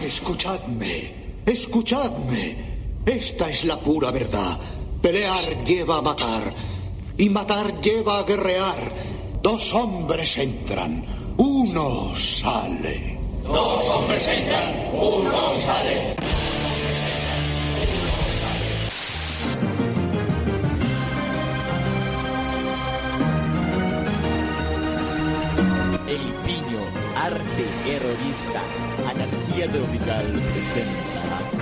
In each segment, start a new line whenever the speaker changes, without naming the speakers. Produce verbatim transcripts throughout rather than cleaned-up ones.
escuchadme, escuchadme. Esta es la pura verdad. Pelear lleva a matar, y matar lleva a guerrear. Dos hombres entran, uno sale.
Dos hombres entran, uno sale.
El Piño, arte terrorista, anarquía tropical presenta.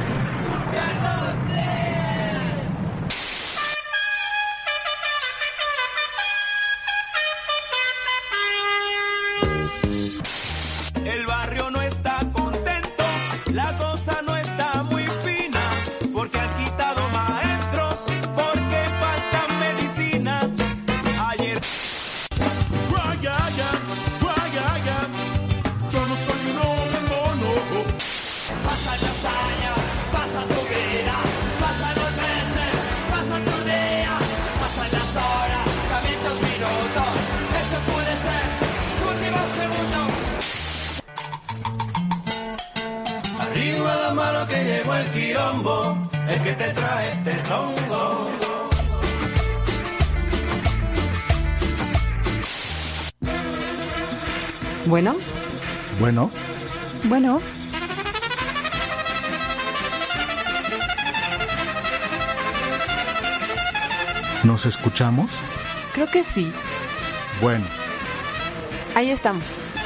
El barrio no está contento, la cosa no está muy fina, porque han quitado maestros, porque faltan medicinas. Ayer... Guayaya, guayaya, yo no soy un hombre mono. Pasan los años, pasa tu vida, pasan los meses, pasa tu día, pasan las horas, también tus minutos. Esto puede ser tu último segundo. Arriba la mano que llegó el quilombo, el que te trae este songo.
Bueno.
Bueno.
Bueno.
¿Nos escuchamos?
Creo que sí.
Bueno.
Ahí estamos.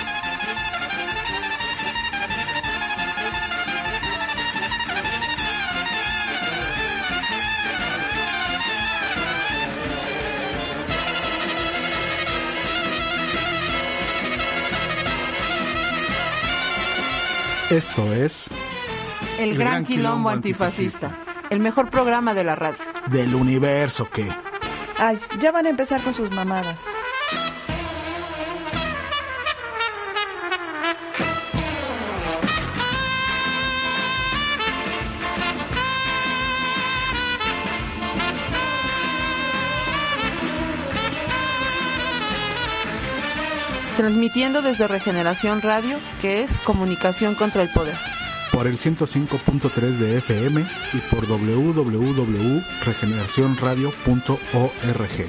Esto es...
El, el Gran, Gran Quilombo, Quilombo Antifascista. Antifascista. El mejor programa de la radio.
Del universo, ¿qué?
Ay, ya van a empezar con sus mamadas.
Transmitiendo desde Regeneración Radio, que es comunicación contra el poder.
Por el ciento cinco punto tres de F M y por doble u doble u doble u punto regeneración radio punto org.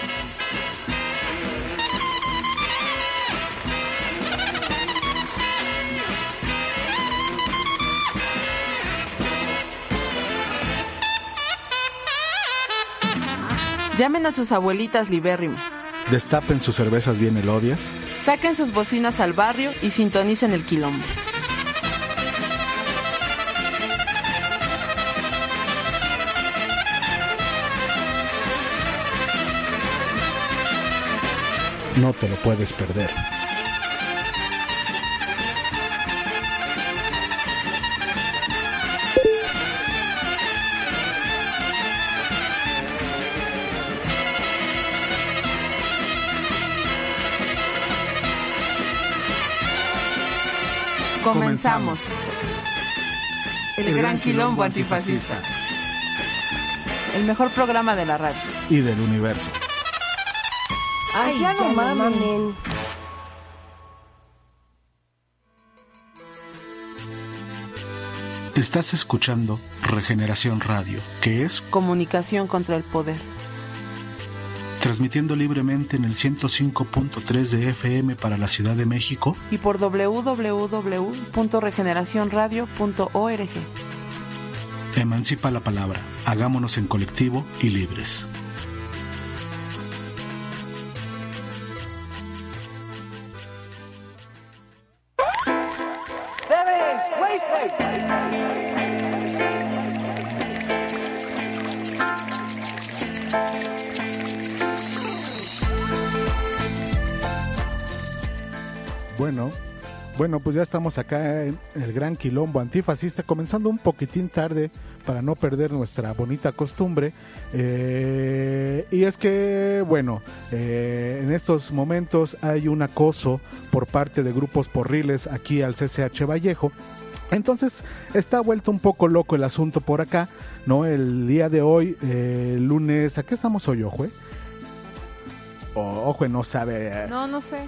Llamen a sus abuelitas libérrimas.
Destapen sus cervezas bien elodias.
Saquen sus bocinas al barrio y sintonicen el quilombo.
No te lo puedes perder.
Comenzamos. El, el Gran Quilombo Antifascista. El mejor programa de la radio.
Y del universo.
Ay, ya no mamen.
Estás escuchando Regeneración Radio, que es
comunicación contra el poder.
Transmitiendo libremente en el ciento cinco punto tres de F M para la Ciudad de México
y por doble u doble u doble u punto regeneración radio punto org.
Emancipa la palabra, hagámonos en colectivo y libres. Bueno, bueno, pues ya estamos acá en el Gran Quilombo Antifascista, comenzando un poquitín tarde para no perder nuestra bonita costumbre. Eh, y es que, bueno, eh, en estos momentos hay un acoso por parte de grupos porriles aquí al C C H Vallejo. Entonces está vuelto un poco loco el asunto por acá, ¿no? El día de hoy, eh, lunes, ¿a qué estamos hoy, Ojue? O, Ojue no sabe.
No, no sé.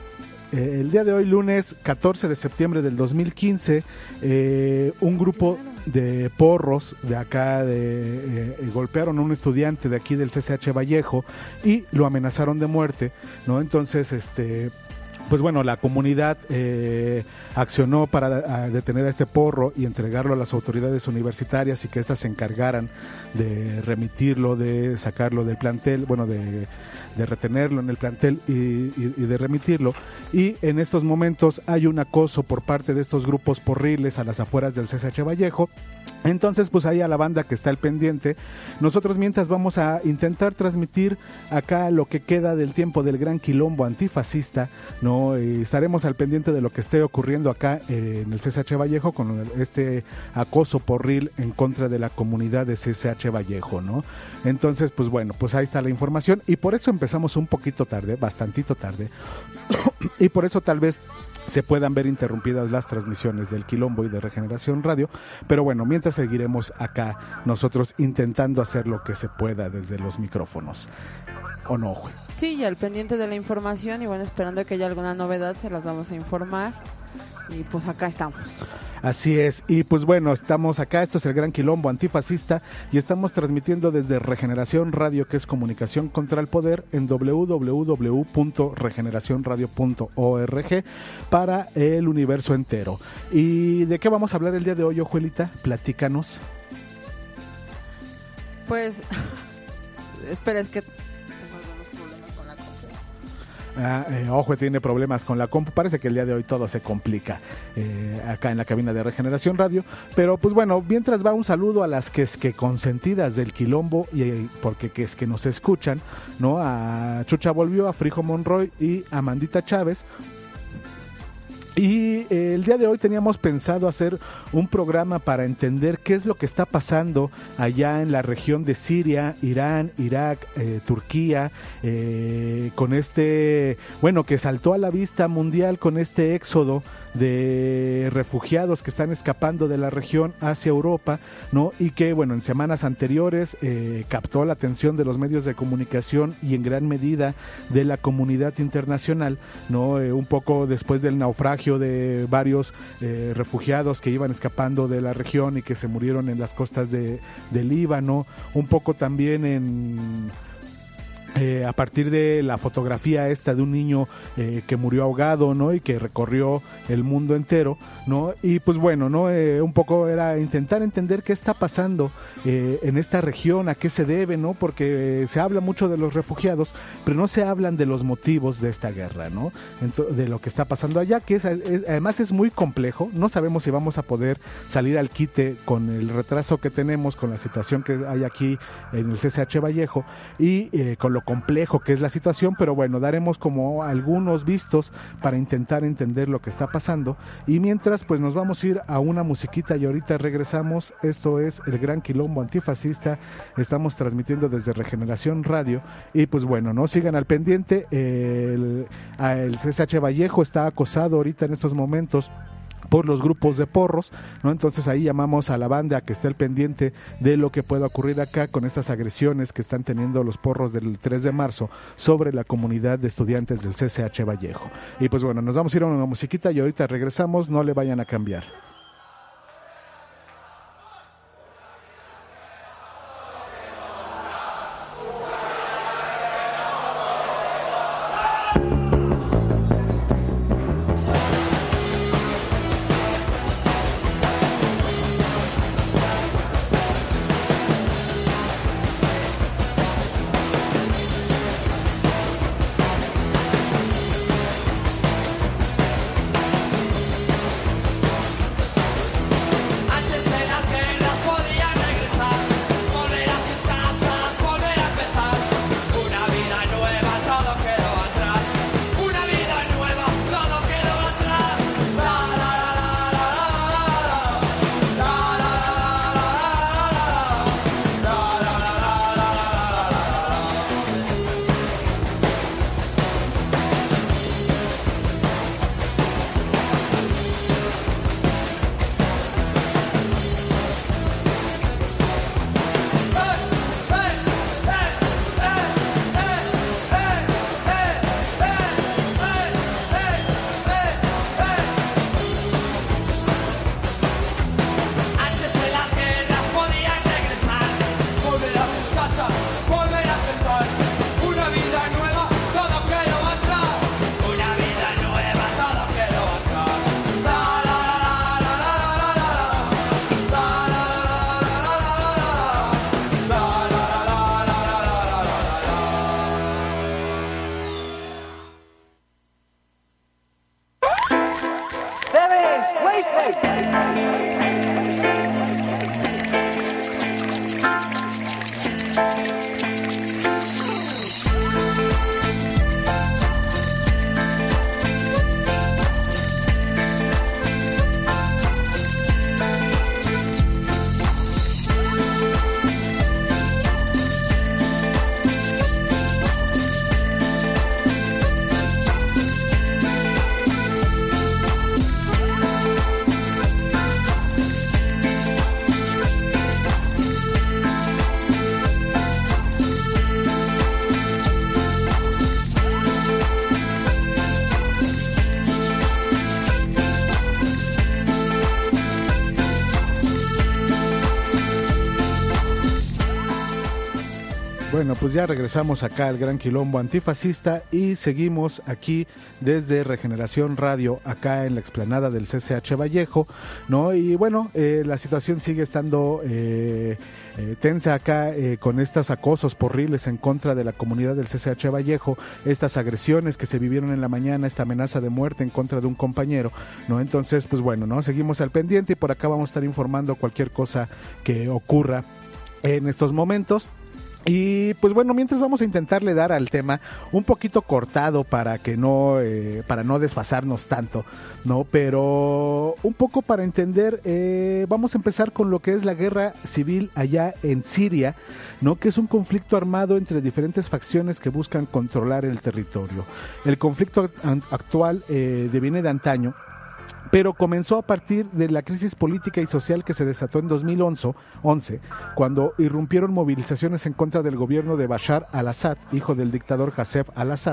eh, el día de hoy, lunes catorce de septiembre del dos mil quince, eh, un grupo de porros de acá de, eh, golpearon a un estudiante de aquí del C C H Vallejo y lo amenazaron de muerte, ¿no? Entonces, este... pues bueno, la comunidad eh, accionó para a detener a este porro y entregarlo a las autoridades universitarias y que éstas se encargaran de remitirlo, de sacarlo del plantel, bueno, de, de retenerlo en el plantel y, y, y de remitirlo. Y en estos momentos hay un acoso por parte de estos grupos porriles a las afueras del C C H Vallejo. Entonces, pues ahí a la banda que está al pendiente. Nosotros mientras vamos a intentar transmitir acá lo que queda del tiempo del gran quilombo antifascista, ¿no? Y estaremos al pendiente de lo que esté ocurriendo acá eh, en el C C H Vallejo con este acoso porril en contra de la comunidad de C C H Vallejo, ¿no? Entonces, pues bueno, pues ahí está la información y por eso empezamos un poquito tarde, bastantito tarde, y por eso tal vez se puedan ver interrumpidas las transmisiones del Quilombo y de Regeneración Radio, pero bueno, mientras seguiremos acá nosotros intentando hacer lo que se pueda desde los micrófonos, ¿o no, güey?
Sí, y al pendiente de la información y bueno, esperando que haya alguna novedad se las vamos a informar y pues acá estamos.
Así es, y pues bueno, estamos acá, esto es el Gran Quilombo Antifascista y estamos transmitiendo desde Regeneración Radio, que es comunicación contra el poder, en doble u doble u doble u punto regeneración radio punto org para el universo entero. ¿Y de qué vamos a hablar el día de hoy, Ojuelita? Platícanos.
Pues, espera, es que
Ah, eh, Ojo, tiene problemas con la compu. Parece que el día de hoy todo se complica eh, acá en la cabina de Regeneración Radio. Pero pues bueno, mientras va un saludo a las que es que consentidas del Quilombo y eh, porque que es que nos escuchan, ¿no? A Chucha Volvió, a Frijo Monroy y a Mandita Chávez. Y eh, el día de hoy teníamos pensado hacer un programa para entender qué es lo que está pasando allá en la región de Siria, Irán, Irak, eh, Turquía, eh, con este, bueno, que saltó a la vista mundial con este éxodo de refugiados que están escapando de la región hacia Europa, ¿no? Y que, bueno, en semanas anteriores eh, captó la atención de los medios de comunicación y en gran medida de la comunidad internacional, ¿no? Eh, un poco después del naufragio de varios eh, refugiados que iban escapando de la región y que se murieron en las costas de, de Líbano, un poco también en... Eh, a partir de la fotografía esta de un niño eh, que murió ahogado, ¿no? Y que recorrió el mundo entero, ¿no? Y pues bueno, ¿no? Eh, un poco era intentar entender qué está pasando eh, en esta región, a qué se debe, ¿no? Porque eh, se habla mucho de los refugiados, pero no se hablan de los motivos de esta guerra, ¿no? Ento- de lo que está pasando allá, que es, es, además es muy complejo. No sabemos si vamos a poder salir al quite con el retraso que tenemos, con la situación que hay aquí en el C C H Vallejo y eh, con lo complejo que es la situación, pero bueno, daremos como algunos vistos para intentar entender lo que está pasando y mientras pues nos vamos a ir a una musiquita y ahorita regresamos. Esto es el Gran Quilombo Antifascista, estamos transmitiendo desde Regeneración Radio y pues bueno, no sigan al pendiente. El, el C C H Vallejo está acosado ahorita en estos momentos por los grupos de porros, ¿no? Entonces ahí llamamos a la banda a que esté al pendiente de lo que pueda ocurrir acá con estas agresiones que están teniendo los porros del tres de marzo sobre la comunidad de estudiantes del C C H Vallejo. Y pues bueno, nos vamos a ir a una musiquita y ahorita regresamos, no le vayan a cambiar. Bueno, pues ya regresamos acá al Gran Quilombo Antifascista y seguimos aquí desde Regeneración Radio, acá en la explanada del C C H Vallejo, ¿no? Y bueno, eh, la situación sigue estando eh, eh, tensa acá eh, con estos acosos porriles en contra de la comunidad del C C H Vallejo, estas agresiones que se vivieron en la mañana, esta amenaza de muerte en contra de un compañero, ¿no? Entonces, pues bueno, ¿no? Seguimos al pendiente y por acá vamos a estar informando cualquier cosa que ocurra en estos momentos. Y pues bueno, mientras vamos a intentarle dar al tema un poquito cortado para que no eh, para no desfasarnos tanto, ¿no? Pero un poco para entender, eh, vamos a empezar con lo que es la guerra civil allá en Siria, ¿no? Que es un conflicto armado entre diferentes facciones que buscan controlar el territorio. El conflicto actual eh, deviene de antaño, pero comenzó a partir de la crisis política y social que se desató en dos mil once, cuando irrumpieron movilizaciones en contra del gobierno de Bashar al-Assad, hijo del dictador Hasef al-Assad,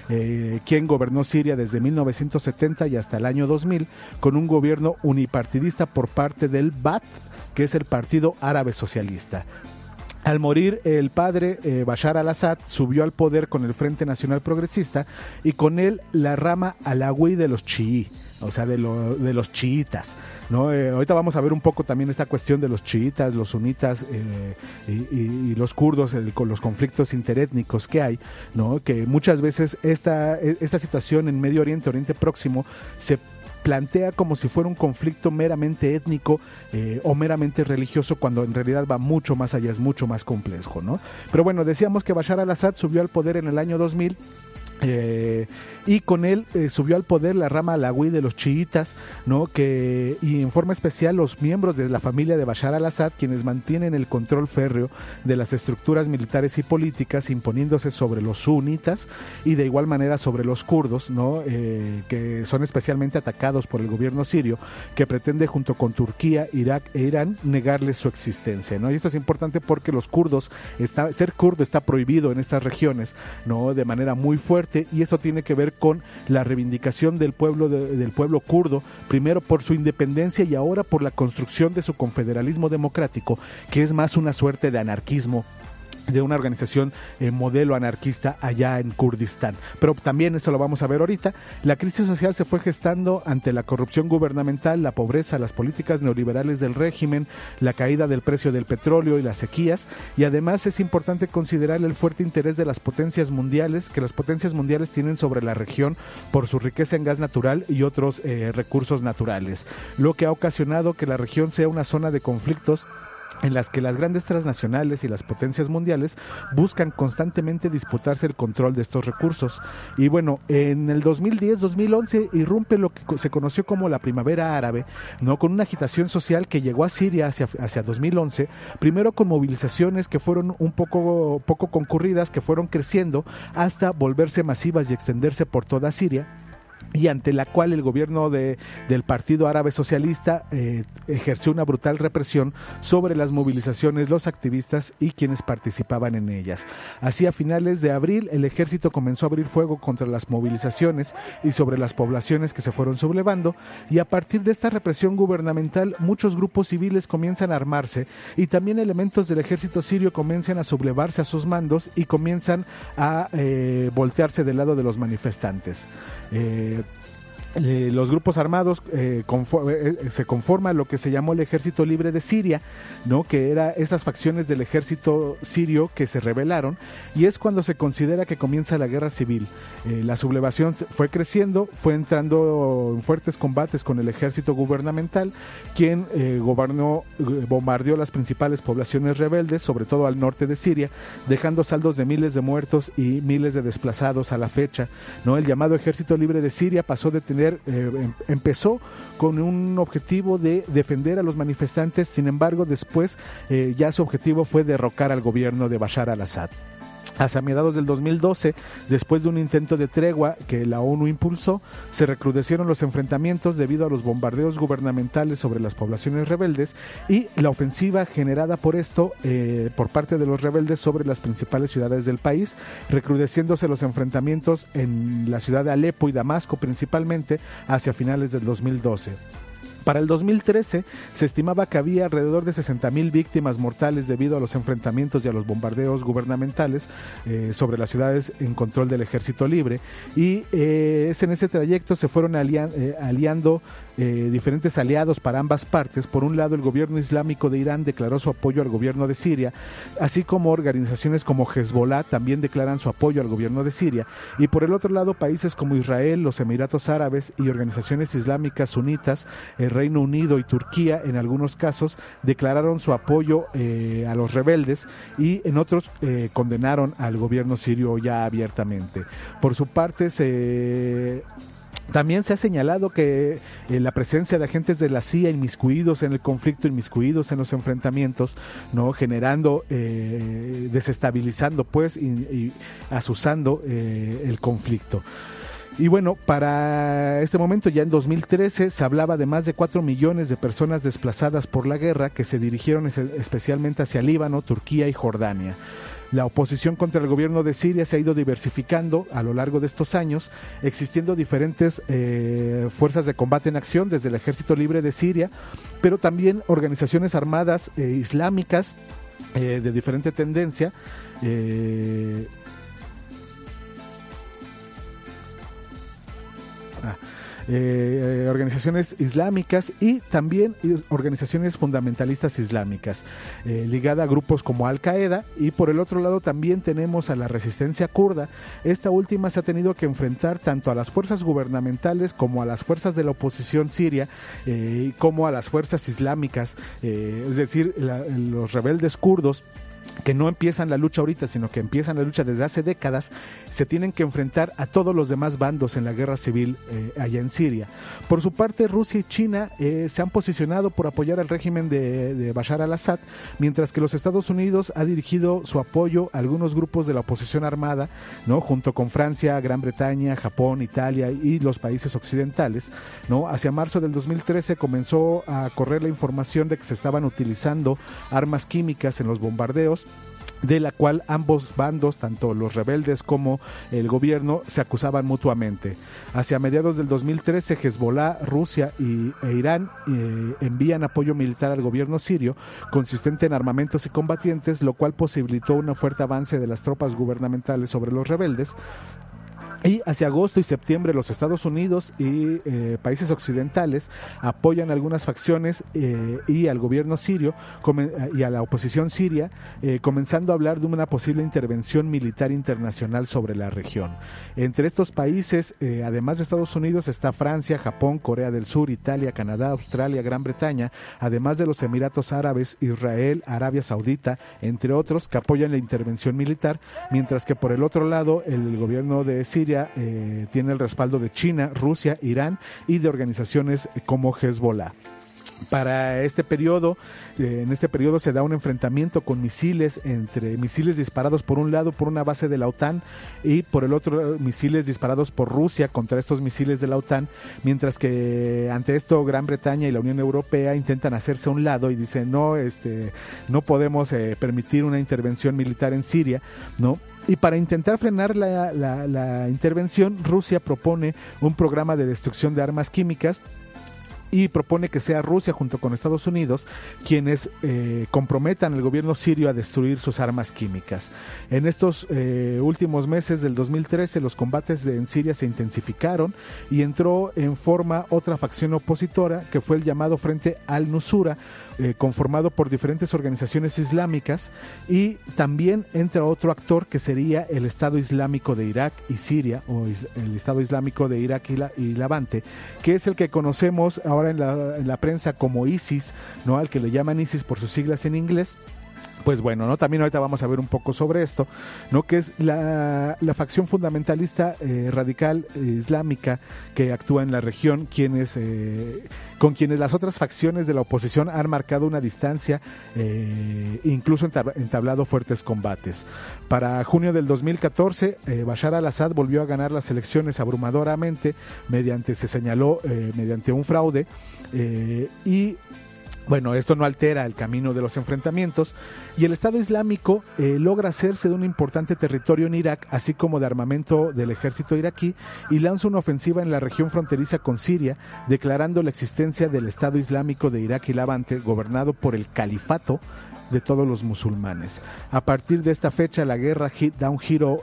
eh, quien gobernó Siria desde mil novecientos setenta y hasta el año dos mil, con un gobierno unipartidista por parte del Ba'ath, que es el Partido Árabe Socialista. Al morir el padre, eh, Bashar al-Assad subió al poder con el Frente Nacional Progresista y con él la rama alawí de los chií, o sea, de, lo, de los chiitas, ¿no? Eh, ahorita vamos a ver un poco también esta cuestión de los chiitas, los sunitas eh, y, y, y los kurdos, el, con los conflictos interétnicos que hay, ¿no? Que muchas veces esta, esta situación en Medio Oriente, Oriente Próximo, se plantea como si fuera un conflicto meramente étnico eh, o meramente religioso, cuando en realidad va mucho más allá, es mucho más complejo, ¿no? Pero bueno, decíamos que Bashar al-Assad subió al poder en el año dos mil. Eh, y con él eh, subió al poder la rama alawí de los chiitas, ¿no? Que, y en forma especial los miembros de la familia de Bashar al-Assad, quienes mantienen el control férreo de las estructuras militares y políticas, imponiéndose sobre los sunitas y de igual manera sobre los kurdos, ¿no? Eh, que son especialmente atacados por el gobierno sirio, que pretende junto con Turquía, Irak e Irán negarles su existencia, ¿no? Y esto es importante porque los kurdos, está, ser kurdo está prohibido en estas regiones, ¿no? De manera muy fuerte. Y esto tiene que ver con la reivindicación del pueblo de, del pueblo kurdo, primero por su independencia y ahora por la construcción de su confederalismo democrático, que es más una suerte de anarquismo, de una organización eh, modelo anarquista allá en Kurdistán. Pero también eso lo vamos a ver ahorita. La crisis social se fue gestando ante la corrupción gubernamental, la pobreza, las políticas neoliberales del régimen, la caída del precio del petróleo y las sequías, y además es importante considerar el fuerte interés de las potencias mundiales, que las potencias mundiales tienen sobre la región por su riqueza en gas natural y otros eh, recursos naturales, lo que ha ocasionado que la región sea una zona de conflictos en las que las grandes transnacionales y las potencias mundiales buscan constantemente disputarse el control de estos recursos. Y bueno, en el dos mil diez dos mil once irrumpe lo que se conoció como la Primavera Árabe, ¿no? Con una agitación social que llegó a Siria hacia, hacia dos mil once, primero con movilizaciones que fueron un poco, poco concurridas, que fueron creciendo hasta volverse masivas y extenderse por toda Siria, y ante la cual el gobierno de, del Partido Árabe Socialista eh, ejerció una brutal represión sobre las movilizaciones, los activistas y quienes participaban en ellas. Así, a finales de abril, el ejército comenzó a abrir fuego contra las movilizaciones y sobre las poblaciones que se fueron sublevando, y a partir de esta represión gubernamental, muchos grupos civiles comienzan a armarse y también elementos del ejército sirio comienzan a sublevarse a sus mandos y comienzan a eh, voltearse del lado de los manifestantes. Eh, Eh, los grupos armados eh, conform, eh, se conforma lo que se llamó el Ejército Libre de Siria, ¿no? Que era estas facciones del ejército sirio que se rebelaron, y es cuando se considera que comienza la guerra civil. Eh, la sublevación fue creciendo, fue entrando en fuertes combates con el ejército gubernamental, quien eh, gobernó, bombardeó las principales poblaciones rebeldes, sobre todo al norte de Siria, dejando saldos de miles de muertos y miles de desplazados a la fecha, ¿no? El llamado Ejército Libre de Siria pasó de tener Eh, empezó con un objetivo de defender a los manifestantes, sin embargo después eh, ya su objetivo fue derrocar al gobierno de Bashar al-Assad. Hacia mediados del dos mil doce, después de un intento de tregua que la ONU impulsó, se recrudecieron los enfrentamientos debido a los bombardeos gubernamentales sobre las poblaciones rebeldes y la ofensiva generada por esto eh, por parte de los rebeldes sobre las principales ciudades del país, recrudeciéndose los enfrentamientos en la ciudad de Alepo y Damasco principalmente hacia finales del dos mil doce. Para el dos mil trece se estimaba que había alrededor de sesenta mil víctimas mortales debido a los enfrentamientos y a los bombardeos gubernamentales eh, sobre las ciudades en control del Ejército Libre, y eh, es en ese trayecto se fueron alian, eh, aliando eh, diferentes aliados para ambas partes. Por un lado, el gobierno islámico de Irán declaró su apoyo al gobierno de Siria, así como organizaciones como Hezbollah también declaran su apoyo al gobierno de Siria, y por el otro lado países como Israel, los Emiratos Árabes y organizaciones islámicas sunitas, eh, Reino Unido y Turquía en algunos casos declararon su apoyo eh, a los rebeldes, y en otros eh, condenaron al gobierno sirio ya abiertamente. Por su parte, se... También se ha señalado que eh, la presencia de agentes de la C I A inmiscuidos en el conflicto, inmiscuidos en los enfrentamientos, no generando, eh, desestabilizando pues y, y azuzando eh, el conflicto. Y bueno, para este momento, ya en dos mil trece, se hablaba de más de cuatro millones de personas desplazadas por la guerra que se dirigieron especialmente hacia Líbano, Turquía y Jordania. La oposición contra el gobierno de Siria se ha ido diversificando a lo largo de estos años, existiendo diferentes eh, fuerzas de combate en acción, desde el Ejército Libre de Siria, pero también organizaciones armadas eh, islámicas eh, de diferente tendencia, eh, Ah, eh, organizaciones islámicas y también organizaciones fundamentalistas islámicas eh, ligada a grupos como Al-Qaeda, y por el otro lado también tenemos a la resistencia kurda. Esta última se ha tenido que enfrentar tanto a las fuerzas gubernamentales como a las fuerzas de la oposición siria, eh, como a las fuerzas islámicas, eh, es decir, la, los rebeldes kurdos, que no empiezan la lucha ahorita, sino que empiezan la lucha desde hace décadas, se tienen que enfrentar a todos los demás bandos en la guerra civil eh, allá en Siria. Por su parte, Rusia y China eh, se han posicionado por apoyar al régimen de, de Bashar al-Assad, mientras que los Estados Unidos ha dirigido su apoyo a algunos grupos de la oposición armada, ¿no? Junto con Francia, Gran Bretaña, Japón, Italia y los países occidentales, ¿no? Hacia marzo del dos mil trece comenzó a correr la información de que se estaban utilizando armas químicas en los bombardeos, de la cual ambos bandos, tanto los rebeldes como el gobierno, se acusaban mutuamente. Hacia mediados del dos mil trece, Hezbollah, Rusia y, e Irán eh, envían apoyo militar al gobierno sirio, consistente en armamentos y combatientes, lo cual posibilitó un fuerte avance de las tropas gubernamentales sobre los rebeldes. Y hacia agosto y septiembre los Estados Unidos y eh, países occidentales apoyan algunas facciones eh, y al gobierno sirio come, y a la oposición siria, eh, comenzando a hablar de una posible intervención militar internacional sobre la región. Entre estos países, eh, además de Estados Unidos, está Francia, Japón, Corea del Sur, Italia, Canadá, Australia, Gran Bretaña, además de los Emiratos Árabes, Israel, Arabia Saudita, entre otros, que apoyan la intervención militar, mientras que por el otro lado el gobierno de Siria Eh, tiene el respaldo de China, Rusia, Irán y de organizaciones como Hezbollah. Para este periodo, eh, en este periodo se da un enfrentamiento con misiles, entre misiles disparados por un lado por una base de la OTAN y por el otro misiles disparados por Rusia contra estos misiles de la OTAN, mientras que ante esto Gran Bretaña y la Unión Europea intentan hacerse a un lado y dicen no, este, no podemos eh, permitir una intervención militar en Siria, ¿no? Y para intentar frenar la, la, la intervención, Rusia propone un programa de destrucción de armas químicas y propone que sea Rusia junto con Estados Unidos quienes eh, comprometan al gobierno sirio a destruir sus armas químicas. En estos eh, últimos meses del dos mil trece los combates de, en Siria se intensificaron y entró en forma otra facción opositora que fue el llamado Frente al-Nusura, eh, conformado por diferentes organizaciones islámicas, y también entra otro actor que sería el Estado Islámico de Irak y Siria, o is, el Estado Islámico de Irak y, la, y Levante, que es el que conocemos ahora en la, en la prensa como ISIS, ¿no? Al que le llaman ISIS por sus siglas en inglés. Pues bueno, ¿no? También ahorita vamos a ver un poco sobre esto, ¿no? Que es la, la facción fundamentalista eh, radical eh, islámica que actúa en la región, quienes eh, con quienes las otras facciones de la oposición han marcado una distancia, eh, incluso entab- entablado fuertes combates. Para junio del dos mil catorce, eh, Bashar al-Assad volvió a ganar las elecciones abrumadoramente, mediante, se señaló, eh, mediante un fraude, eh, y bueno, esto no altera el camino de los enfrentamientos, y el Estado Islámico eh, logra hacerse de un importante territorio en Irak, así como de armamento del ejército iraquí, y lanza una ofensiva en la región fronteriza con Siria, declarando la existencia del Estado Islámico de Irak y Levante, gobernado por el califato de todos los musulmanes. A partir de esta fecha, la guerra da un giro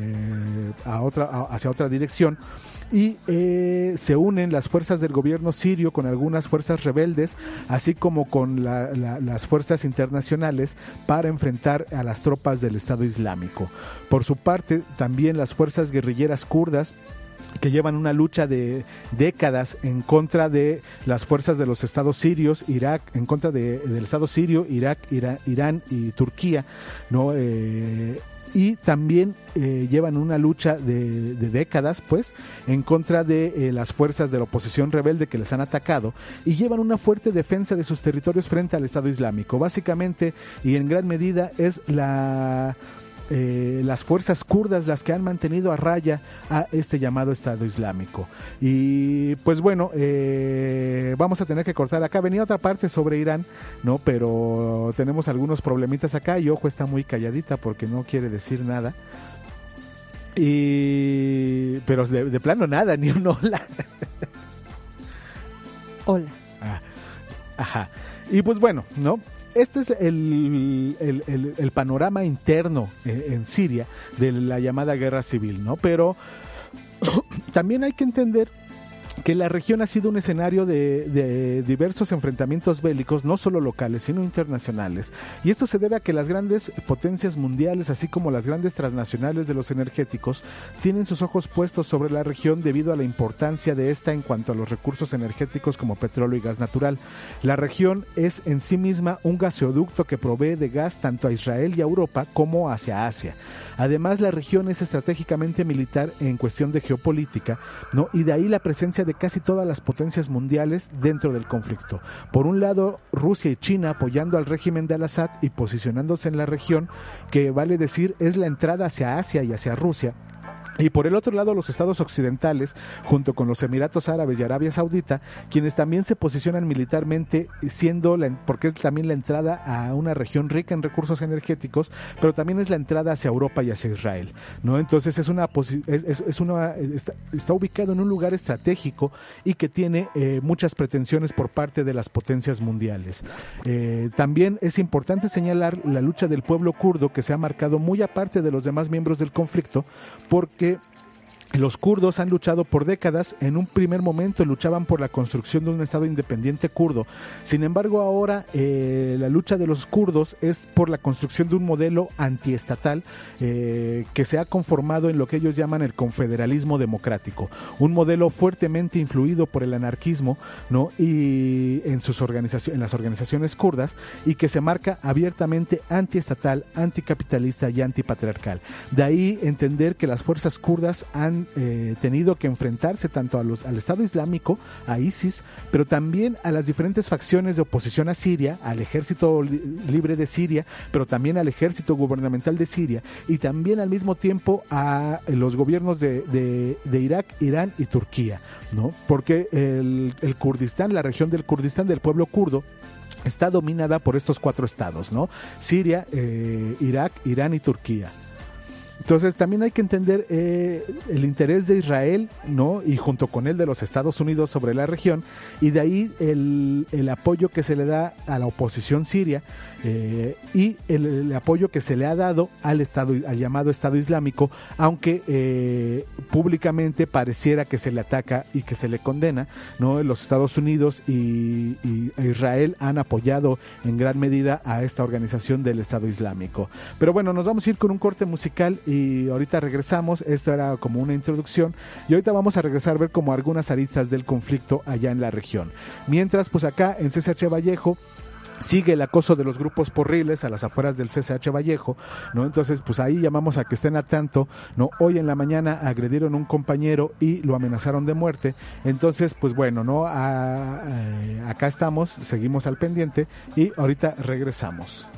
eh, a otra, a, hacia otra dirección, y eh, se unen las fuerzas del gobierno sirio con algunas fuerzas rebeldes, así como con la, la, las fuerzas internacionales para enfrentar a las tropas del Estado Islámico. Por su parte, también las fuerzas guerrilleras kurdas, que llevan una lucha de décadas en contra de las fuerzas de los estados sirios, Irak, en contra de, del Estado sirio, Irak, Irán, Irán y Turquía, ¿no? Eh, y también eh, llevan una lucha de, de décadas, pues, en contra de eh, las fuerzas de la oposición rebelde que les han atacado, y llevan una fuerte defensa de sus territorios frente al Estado Islámico. Básicamente, y en gran medida, es la... Eh, las fuerzas kurdas las que han mantenido a raya a este llamado Estado Islámico. Y pues bueno, eh, vamos a tener que cortar acá. Venía otra parte sobre Irán, ¿no? Pero tenemos algunos problemitas acá y ojo, está muy calladita porque no quiere decir nada. Y pero de, de plano nada, ni un hola.
Hola.
Ah, ajá. Y pues bueno, ¿no? Este es el, el, el, el panorama interno eh, en Siria de la llamada guerra civil, ¿no? Pero también hay que entender que la región ha sido un escenario de, de diversos enfrentamientos bélicos, no solo locales, sino internacionales. Y esto se debe a que las grandes potencias mundiales, así como las grandes transnacionales de los energéticos, tienen sus ojos puestos sobre la región debido a la importancia de esta en cuanto a los recursos energéticos como petróleo y gas natural. La región es en sí misma un gasoducto que provee de gas tanto a Israel y a Europa como hacia Asia. Además, la región es estratégicamente militar en cuestión de geopolítica, ¿no? Y de ahí la presencia de casi todas las potencias mundiales dentro del conflicto. Por un lado, Rusia y China apoyando al régimen de al-Assad y posicionándose en la región, que vale decir es la entrada hacia Asia y hacia Rusia. Y por el otro lado, los estados occidentales, junto con los Emiratos Árabes y Arabia Saudita, quienes también se posicionan militarmente, siendo la, porque es también la entrada a una región rica en recursos energéticos, pero también es la entrada hacia Europa y hacia Israel, ¿no? Entonces es una, es, es, es una está, está ubicado en un lugar estratégico y que tiene eh, muchas pretensiones por parte de las potencias mundiales. Eh, también es importante señalar la lucha del pueblo kurdo, que se ha marcado muy aparte de los demás miembros del conflicto, porque los kurdos han luchado por décadas. En un primer momento luchaban por la construcción de un estado independiente kurdo. Sin embargo, ahora eh, la lucha de los kurdos es por la construcción de un modelo antiestatal eh, que se ha conformado en lo que ellos llaman el confederalismo democrático, un modelo fuertemente influido por el anarquismo, ¿no? Y en sus organizaciones, en las organizaciones kurdas, y que se marca abiertamente antiestatal, anticapitalista y antipatriarcal. De ahí entender que las fuerzas kurdas han Eh, tenido que enfrentarse tanto a los, al Estado Islámico, a ISIS, pero también a las diferentes facciones de oposición a Siria, al Ejército li- Libre de Siria, pero también al Ejército Gubernamental de Siria, y también al mismo tiempo a los gobiernos de, de, de Irak, Irán y Turquía, ¿no? Porque el, el Kurdistán, la región del Kurdistán, del pueblo kurdo, está dominada por estos cuatro estados, ¿no? Siria, eh, Irak, Irán y Turquía. Entonces también hay que entender eh, el interés de Israel, ¿no? Y junto con el de los Estados Unidos sobre la región, y de ahí el, el apoyo que se le da a la oposición siria eh, y el, el apoyo que se le ha dado al Estado, al llamado Estado Islámico, aunque eh, públicamente pareciera que se le ataca y que se le condena, ¿no? Los Estados Unidos y, y Israel han apoyado en gran medida a esta organización del Estado Islámico. Pero bueno, nos vamos a ir con un corte musical y ahorita regresamos. Esto era como una introducción y ahorita vamos a regresar a ver como algunas aristas del conflicto allá en la región. Mientras, pues acá en C C H Vallejo sigue el acoso de los grupos porriles a las afueras del C C H Vallejo, ¿no? Entonces, pues ahí llamamos a que estén a tanto, ¿no? Hoy en la mañana agredieron a un compañero y lo amenazaron de muerte. Entonces, pues bueno, ¿no? A, a, acá estamos, seguimos al pendiente y ahorita regresamos.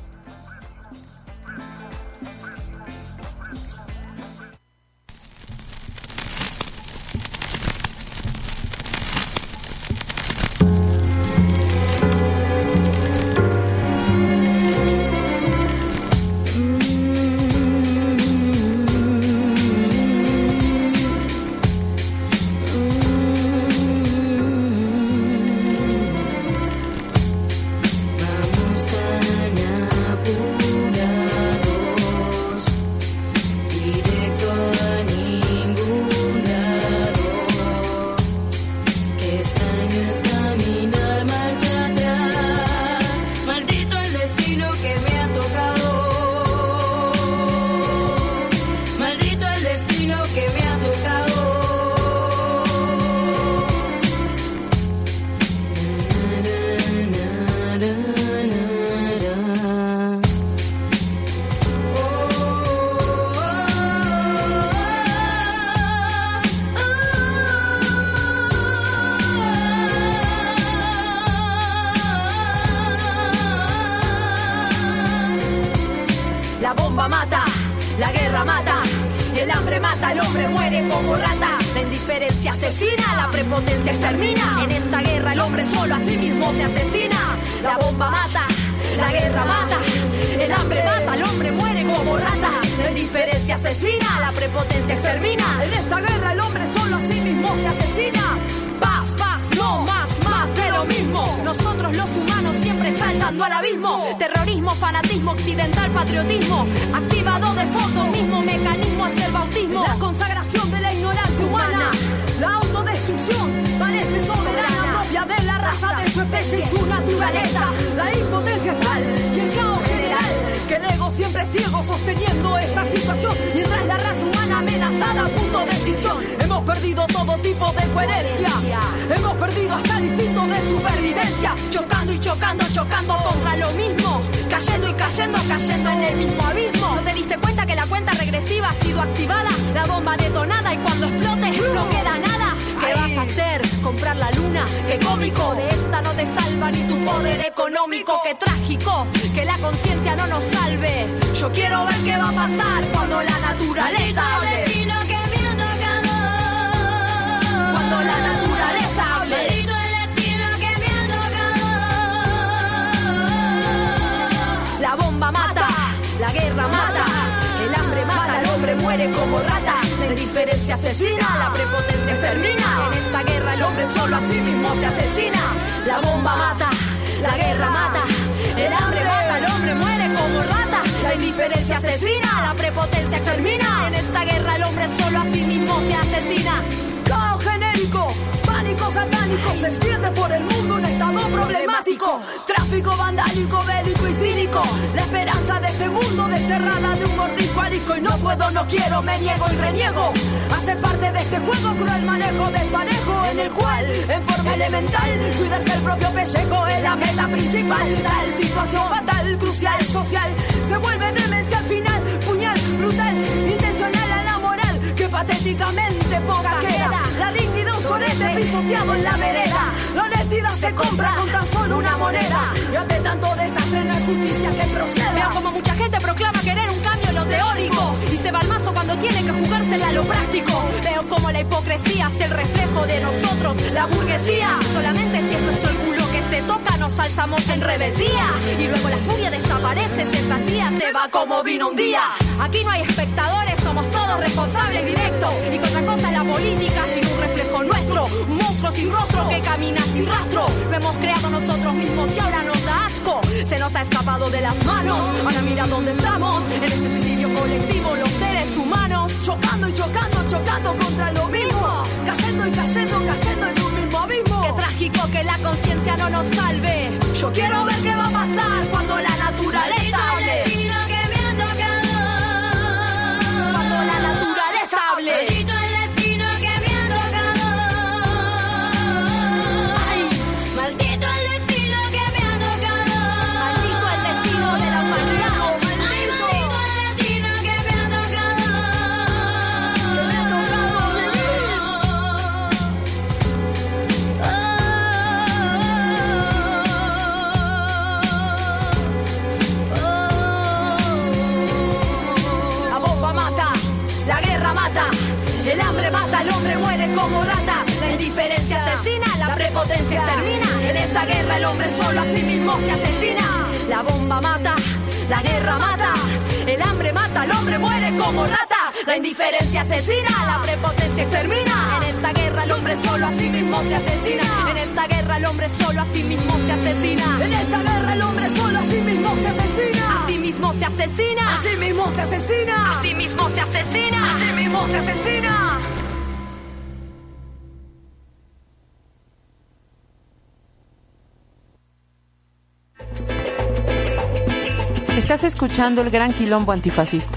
Tráfico vandálico, bélico y cínico. La esperanza de este mundo desterrada de un mordisco arisco. Y no puedo, no quiero, me niego y reniego a ser parte de este juego cruel manejo desparejo, en el cual, en forma elemental, cuidarse el propio pellejo es la meta principal. Tal situación fatal, crucial, social, se vuelve demencia al final. Puñal, brutal, intencional a la moral, que patéticamente poca queda. La dignidad un solete pisoteado en la vereda. La honestidad se compra con tan solo una moneda. Y ante tanto desastre no hay justicia que proceda.
Veo como mucha gente proclama querer un cambio en lo teórico y se va al mazo cuando tiene que jugársela a lo práctico. Veo como la hipocresía es el reflejo de nosotros, la burguesía. Solamente si es nuestro el culo que se toca nos alzamos en rebeldía. Y luego la furia desaparece, se sacía, se va como vino un día. Aquí no hay espectadores, somos todos responsables directos. Y que otra cosa es la política sin un reflejo nuestro. Un monstruo sin rostro que camina sin rastro. Lo hemos creado nosotros mismos y ahora nos da asco. Se nos ha escapado de las manos. Ahora mira dónde estamos. En este suicidio colectivo los seres humanos. Chocando y chocando, chocando contra lo mismo. Cayendo y cayendo, cayendo en un mismo abismo. Qué trágico que la conciencia no nos salve. Yo quiero ver qué va a pasar cuando la naturaleza hable. Cuando la naturaleza hable. Maldito el destino que me ha tocado. Ay, maldito el destino que me ha tocado. Maldito el destino de la humanidad. Oh, maldito. Ay, maldito el destino que me ha tocado. Que me ha tocado vivir. La bomba mata, la guerra mata, el hambre mata, el hombre muere como rata. La indiferencia asesina, la prepotencia termina. En esta guerra el hombre solo a sí mismo se asesina. La bomba mata, la guerra mata, el hambre mata, el hombre muere como rata. La indiferencia asesina, la prepotencia extermina. En esta guerra el hombre solo a sí mismo se asesina. En esta guerra el hombre solo a sí mismo se asesina. En esta guerra el hombre solo a sí mismo se asesina. A sí mismo se asesina. A sí mismo se asesina. A sí mismo se asesina. A sí mismo se asesina.
Estás escuchando el Gran Quilombo Antifascista.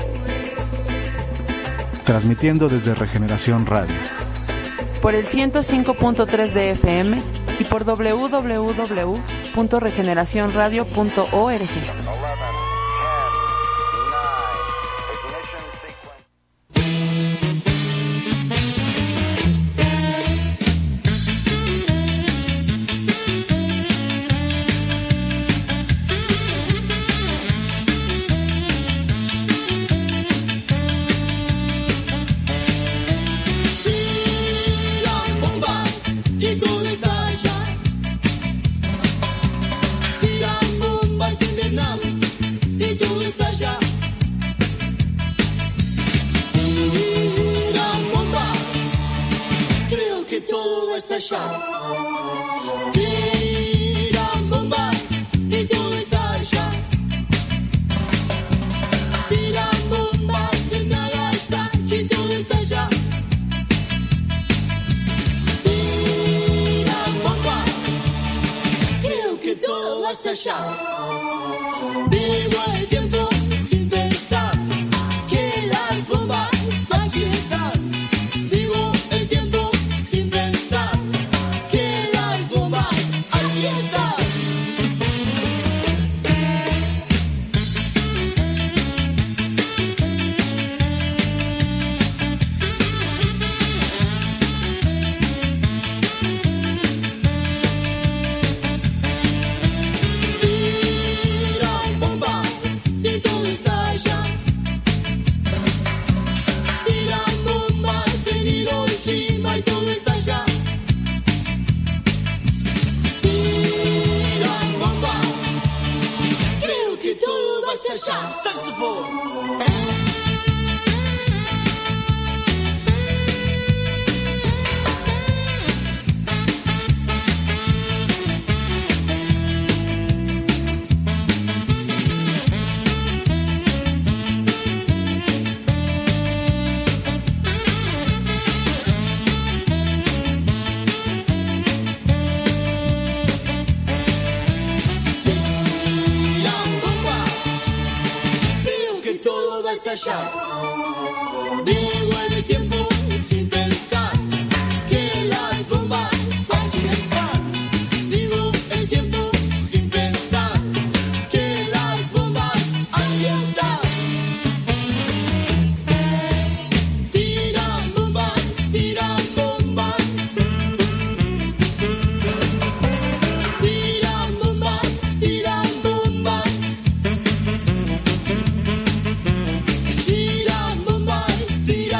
Transmitiendo desde Regeneración Radio.
Por el ciento cinco punto tres de F M y por doble u doble u doble u punto regeneración radio punto org.
Tiran bombas y todo estalla. Tiran bombas en Nagasaki y todo estalla. Tiran bombas, creo que todo va a estallar. Vivo el tiempo sin pensar que las bombas aquí están. Vivo el tiempo sin pensar. Vivo en el tiempo sin pensar que las bombas aquí están. Vivo el tiempo sin pensar que las bombas aquí están. Tiran bombas, tiran bombas. Tiran bombas, tiran bombas. Tiran bombas, tiran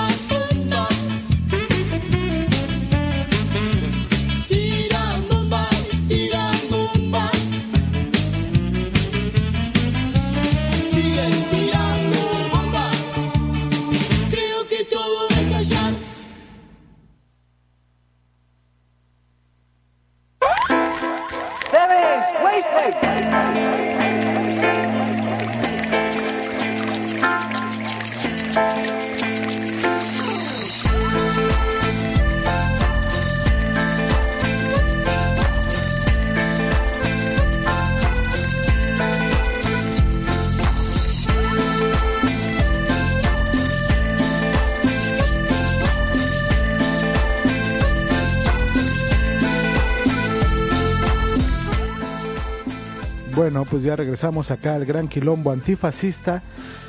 Bueno, pues ya regresamos acá al Gran Quilombo Antifascista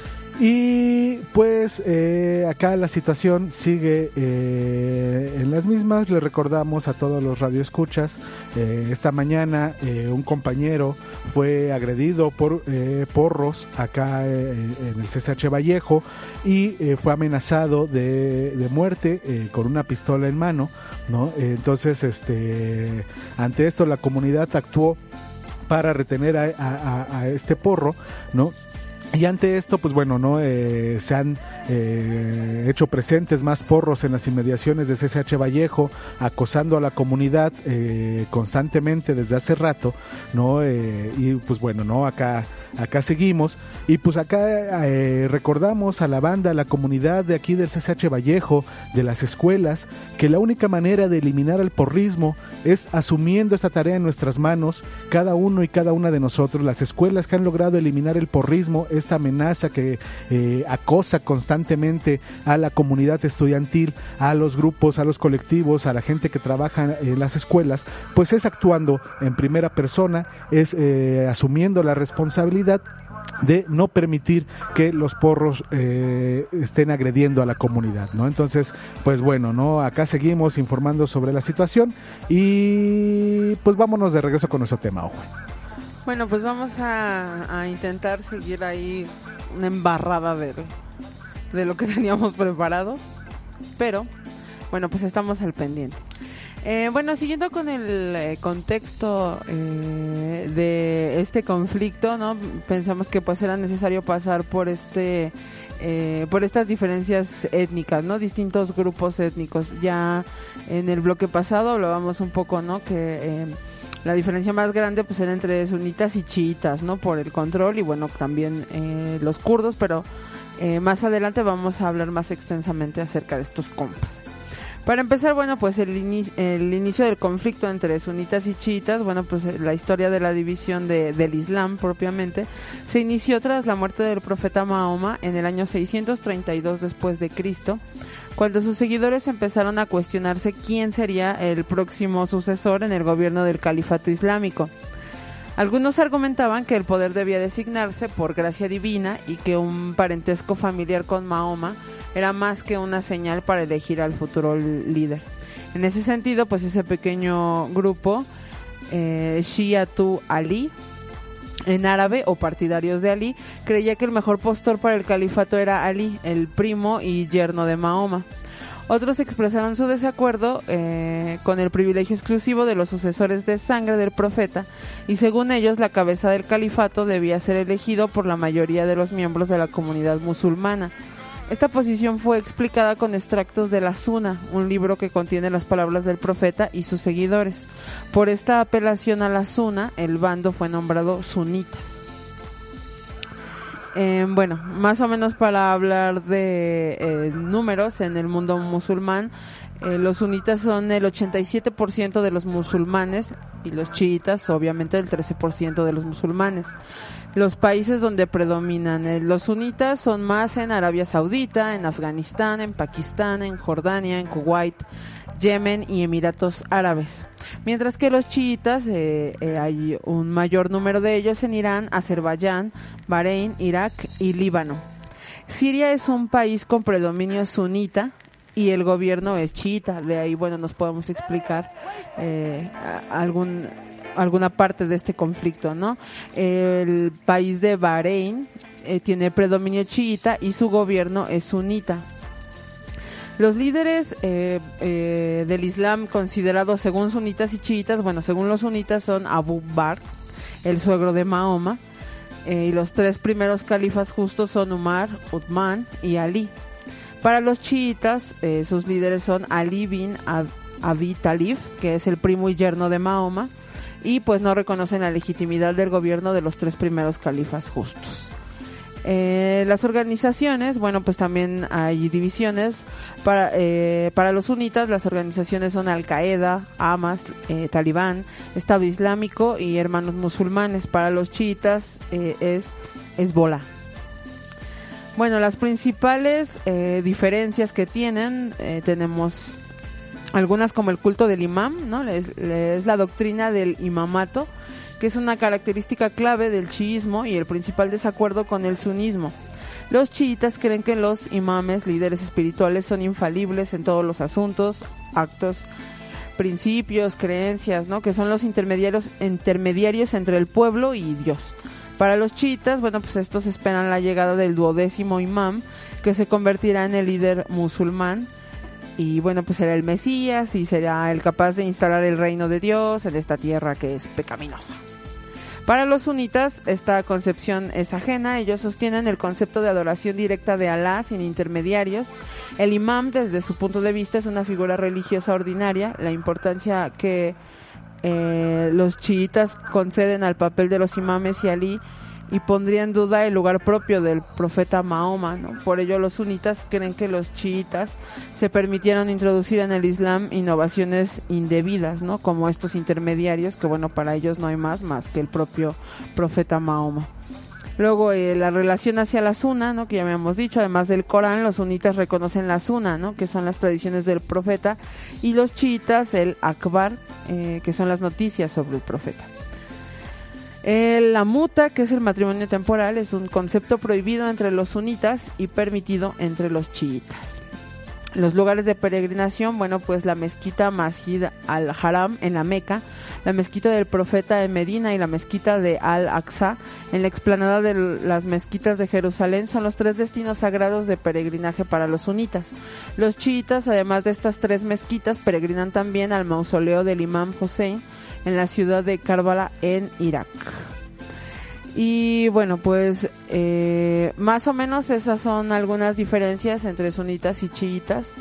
y pues eh, acá la situación sigue eh, en las mismas. Le recordamos a todos los radioescuchas, eh, esta mañana eh, un compañero fue agredido por eh, porros acá eh, en el C C H Vallejo y eh, fue amenazado de, de muerte eh, con una pistola en mano, ¿no? Eh, entonces, este, ante esto la comunidad actuó para retener a, a, a este porro, ¿no? Y ante esto, pues bueno, no eh, se han eh, hecho presentes más porros en las inmediaciones de C C H Vallejo, acosando a la comunidad eh, constantemente desde hace rato, no eh, y pues bueno, no acá acá seguimos y pues acá eh, recordamos a la banda, a la comunidad de aquí del C C H Vallejo, de las escuelas, que la única manera de eliminar el porrismo es asumiendo esta tarea en nuestras manos, cada uno y cada una de nosotros. Las escuelas que han logrado eliminar el porrismo, esta amenaza que eh, acosa constantemente a la comunidad estudiantil, a los grupos, a los colectivos, a la gente que trabaja en las escuelas, pues es actuando en primera persona, es eh, asumiendo la responsabilidad de no permitir que los porros eh, estén agrediendo a la comunidad, ¿no? Entonces, pues bueno, ¿no? Acá seguimos informando sobre la situación y pues vámonos de regreso con nuestro tema, ojo.
Bueno, pues vamos a, a intentar seguir ahí una embarrada de, de lo que teníamos preparado, pero bueno, pues estamos al pendiente. Eh, bueno, siguiendo con el eh, contexto eh, de este conflicto, ¿no? Pensamos que pues era necesario pasar por este eh, por estas diferencias étnicas, ¿no? Distintos grupos étnicos. Ya en el bloque pasado hablábamos un poco, ¿no? Que eh, la diferencia más grande pues era entre sunitas y chiitas, ¿no? Por el control y bueno, también eh, los kurdos, pero eh, más adelante vamos a hablar más extensamente acerca de estos compas. Para empezar, bueno, pues el, ini- el inicio del conflicto entre sunitas y chiitas, bueno, pues la historia de la división de, del Islam propiamente, se inició tras la muerte del profeta Mahoma en el año seiscientos treinta y dos después de Cristo, cuando sus seguidores empezaron a cuestionarse quién sería el próximo sucesor en el gobierno del califato islámico. Algunos argumentaban que el poder debía designarse por gracia divina y que un parentesco familiar con Mahoma era más que una señal para elegir al futuro líder. En ese sentido, pues ese pequeño grupo, eh, Shiatu Ali, en árabe, o partidarios de Ali, creía que el mejor postor para el califato era Ali, el primo y yerno de Mahoma. Otros expresaron su desacuerdo eh, con el privilegio exclusivo de los sucesores de sangre del profeta y según ellos la cabeza del califato debía ser elegido por la mayoría de los miembros de la comunidad musulmana. Esta posición fue explicada con extractos de la Suna, un libro que contiene las palabras del profeta y sus seguidores. Por esta apelación a la Suna, el bando fue nombrado sunitas. Eh, bueno, más o menos para hablar de eh, números en el mundo musulmán, eh, los sunitas son el ochenta y siete por ciento de los musulmanes y los chiitas obviamente el trece por ciento de los musulmanes. Los países donde predominan eh, los sunitas son más en Arabia Saudita, en Afganistán, en Pakistán, en Jordania, en Kuwait, Yemen y Emiratos Árabes. Mientras que los chiitas, eh, eh, hay un mayor número de ellos en Irán, Azerbaiyán, Bahrein, Irak y Líbano. Siria es un país con predominio sunita y el gobierno es chiita. De ahí, bueno, nos podemos explicar eh, algún... alguna parte de este conflicto, ¿no? El país de Bahrein eh, tiene predominio chiita y su gobierno es sunita. Los líderes eh, eh, del Islam considerados según sunitas y chiitas, bueno, según los sunitas son Abu Bakr, el suegro de Mahoma, eh, y los tres primeros califas justos son Umar, Uthman y Ali. Para los chiitas, eh, sus líderes son Ali bin Ab- Abi Talib, que es el primo y yerno de Mahoma, y pues no reconocen la legitimidad del gobierno de los tres primeros califas justos. Eh, las organizaciones, bueno, pues también hay divisiones. Para, eh, para los sunitas las organizaciones son Al-Qaeda, Hamas, eh, Talibán, Estado Islámico y Hermanos Musulmanes. Para los chiitas eh, es Hezbollah. Bueno, las principales eh, diferencias que tienen, eh, tenemos algunas como el culto del imam, ¿no? Es, es la doctrina del imamato, que es una característica clave del chiismo y el principal desacuerdo con el sunismo. Los chiitas creen que los imames, líderes espirituales, son infalibles en todos los asuntos, actos, principios, creencias, ¿no? Que son los intermediarios, intermediarios entre el pueblo y Dios. Para los chiitas, bueno, pues estos esperan la llegada del duodécimo imam, que se convertirá en el líder musulmán. Y bueno, pues será el Mesías y será el capaz de instalar el reino de Dios en esta tierra que es pecaminosa. Para los sunitas, esta concepción es ajena. Ellos sostienen el concepto de adoración directa de Alá sin intermediarios. El imam, desde su punto de vista, es una figura religiosa ordinaria. La importancia que eh, los chiitas conceden al papel de los imames y Alí y pondría en duda el lugar propio del profeta Mahoma, ¿no? Por ello los sunitas creen que los chiitas se permitieron introducir en el Islam innovaciones indebidas, ¿no? Como estos intermediarios, que bueno, para ellos no hay más más que el propio profeta Mahoma. Luego eh, la relación hacia la Sunna, ¿no? Que ya habíamos dicho, además del Corán, los sunitas reconocen la Sunna, ¿no? Que son las tradiciones del profeta, y los chiitas el Akbar, eh, que son las noticias sobre el profeta. El, la muta, que es el matrimonio temporal, es un concepto prohibido entre los sunitas y permitido entre los chiitas. Los lugares de peregrinación, bueno, pues la mezquita Masjid al-Haram en la Meca, la mezquita del profeta en Medina y la mezquita de Al-Aqsa en la explanada de las mezquitas de Jerusalén son los tres destinos sagrados de peregrinaje para los sunitas. Los chiitas, además de estas tres mezquitas, peregrinan también al mausoleo del imam Hussein en la ciudad de Karbala en Irak. Y bueno, pues eh, más o menos esas son algunas diferencias entre sunitas y chiitas.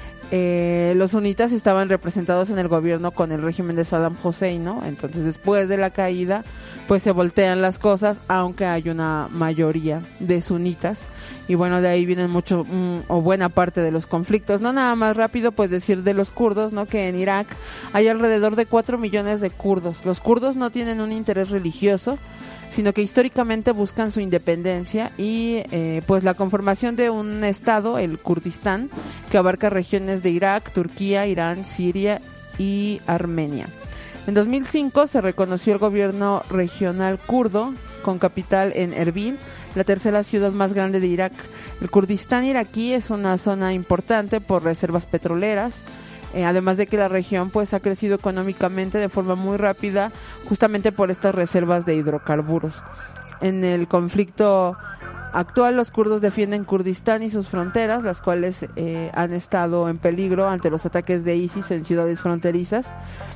Eh, los sunitas estaban representados en el gobierno con el régimen de Saddam Hussein, ¿no? Entonces después de la caída pues se voltean las cosas, aunque hay una mayoría de sunitas, y bueno, de ahí vienen mucho mm, o buena parte de los conflictos. No nada más rápido pues decir de los kurdos, ¿no? Que en Irak hay alrededor de cuatro millones de kurdos. Los kurdos no tienen un interés religioso, sino que históricamente buscan su independencia y eh, pues la conformación de un estado, el Kurdistán, que abarca regiones de Irak, Turquía, Irán, Siria y Armenia. En dos mil cinco se reconoció el gobierno regional kurdo con capital en Erbil, la tercera ciudad más grande de Irak. El Kurdistán iraquí es una zona importante por reservas petroleras, Eh, además de que la región pues ha crecido económicamente de forma muy rápida justamente por estas reservas de hidrocarburos. En el conflicto actual los kurdos defienden Kurdistán y sus fronteras, las cuales eh, han estado en peligro ante los ataques de ISIS en ciudades fronterizas.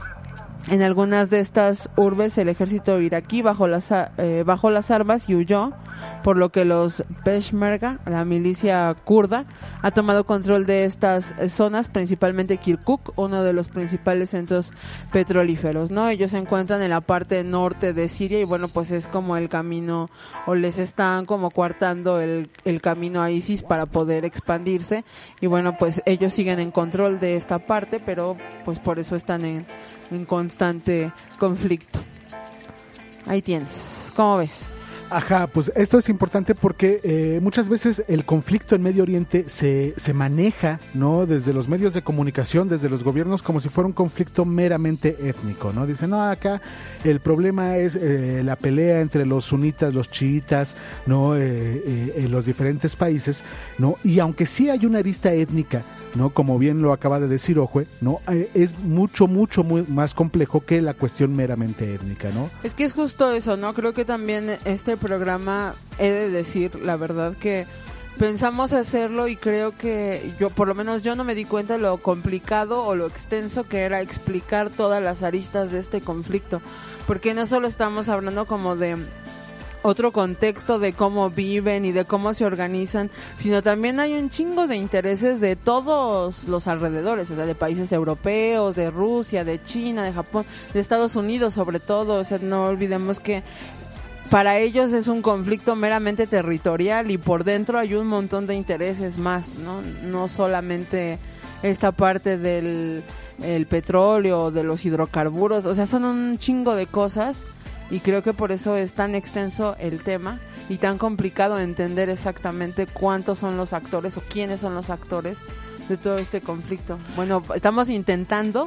En algunas de estas urbes el ejército iraquí bajó las, eh, bajó las armas y huyó, por lo que los Peshmerga, la milicia kurda, ha tomado control de estas zonas, principalmente Kirkuk, uno de los principales centros petrolíferos, ¿no? Ellos se encuentran en la parte norte de Siria y bueno, pues es como el camino, o les están como coartando el, el camino a ISIS para poder expandirse, y bueno, pues ellos siguen en control de esta parte, pero pues por eso están en, en constante conflicto. Ahí tienes, ¿cómo ves?
Ajá, pues esto es importante porque eh, muchas veces el conflicto en Medio Oriente se, se maneja, ¿no? Desde los medios de comunicación, desde los gobiernos, como si fuera un conflicto meramente étnico, ¿no? Dicen, no, acá el problema es eh, la pelea entre los sunitas, los chiitas, ¿no? Eh, eh, en los diferentes países, ¿no? Y aunque sí hay una arista étnica, ¿no? Como bien lo acaba de decir Ojue, ¿no? Eh, es mucho, mucho muy más complejo que la cuestión meramente étnica, ¿no?
Es que es justo eso, ¿no? Creo que también este programa, he de decir, la verdad que pensamos hacerlo y creo que yo, por lo menos yo no me di cuenta de lo complicado o lo extenso que era explicar todas las aristas de este conflicto, porque no solo estamos hablando como de otro contexto de cómo viven y de cómo se organizan, sino también hay un chingo de intereses de todos los alrededores, o sea, de países europeos, de Rusia, de China, de Japón, de Estados Unidos sobre todo, o sea, no olvidemos que para ellos es un conflicto meramente territorial y por dentro hay un montón de intereses más, ¿no? No solamente esta parte del el petróleo, de los hidrocarburos, o sea, son un chingo de cosas. Y creo que por eso es tan extenso el tema y tan complicado entender exactamente cuántos son los actores o quiénes son los actores de todo este conflicto. Bueno, estamos intentando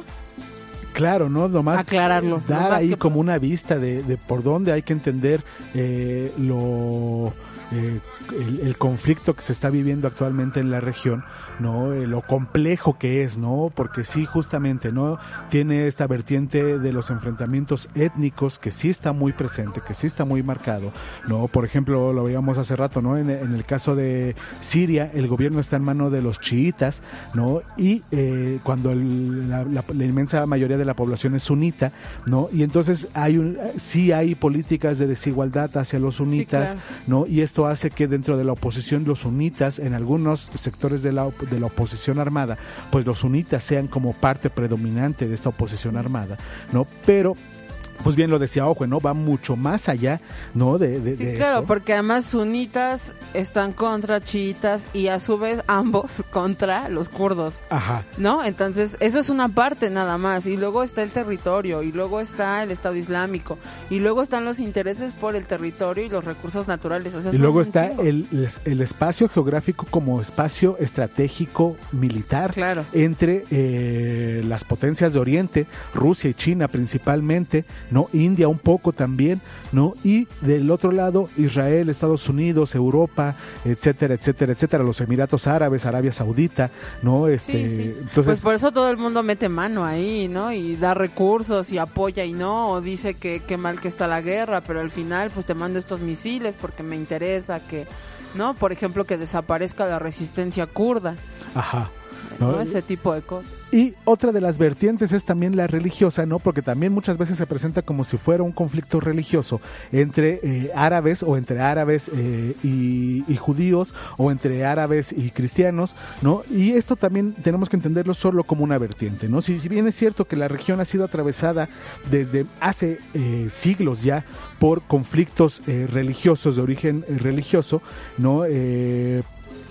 Claro, ¿no? Nomás
aclararlo.
Dar
nomás
ahí
que...
como una vista de, de por dónde hay que entender eh, lo... Eh, el, el conflicto que se está viviendo actualmente en la región, ¿no? Eh, lo complejo que es, ¿no? Porque sí, justamente, ¿no? Tiene esta vertiente de los enfrentamientos étnicos que sí está muy presente, que sí está muy marcado, ¿no? Por ejemplo, lo veíamos hace rato, ¿no? En, en el caso de Siria, el gobierno está en mano de los chiitas, ¿no? Y eh, cuando el, la, la, la inmensa mayoría de la población es sunita, ¿no? Y entonces hay un, sí hay políticas de desigualdad hacia los sunitas, sí, claro. ¿no? Y esto hace que dentro de la oposición los sunitas, en algunos sectores de la, de la oposición armada, pues los sunitas sean como parte predominante de esta oposición armada, ¿no? Pero pues bien lo decía Ojo, ¿no? Va mucho más allá, ¿no? De, de,
sí,
de
claro,
esto.
Porque además sunitas están contra chiitas y a su vez ambos contra los kurdos.
Ajá.
¿No? Entonces, eso es una parte nada más. Y luego está el territorio, y luego está el Estado Islámico, y luego están los intereses por el territorio y los recursos naturales. O sea,
y luego está
el,
el, el espacio geográfico como espacio estratégico militar,
claro.
entre eh, las potencias de Oriente, Rusia y China principalmente, ¿no? India un poco también, ¿no? Y del otro lado, Israel, Estados Unidos, Europa, etcétera, etcétera, etcétera, los Emiratos Árabes, Arabia Saudita, ¿no? Este,
sí, sí.
Entonces,
pues por eso todo el mundo mete mano ahí, ¿no? Y da recursos y apoya y no, o dice que qué mal que está la guerra, pero al final pues te mando estos misiles porque me interesa que, ¿no? Por ejemplo, que desaparezca la resistencia kurda.
Ajá.
¿No?
¿No?
Ese tipo de cosas.
Y otra de las vertientes es también la religiosa, ¿no? Porque también muchas veces se presenta como si fuera un conflicto religioso entre eh, árabes o entre árabes eh, y, y judíos o entre árabes y cristianos, ¿no? Y esto también tenemos que entenderlo solo como una vertiente, ¿no? Si, si bien es cierto que la región ha sido atravesada desde hace eh, siglos ya por conflictos eh, religiosos de origen eh, religioso, ¿no? Eh,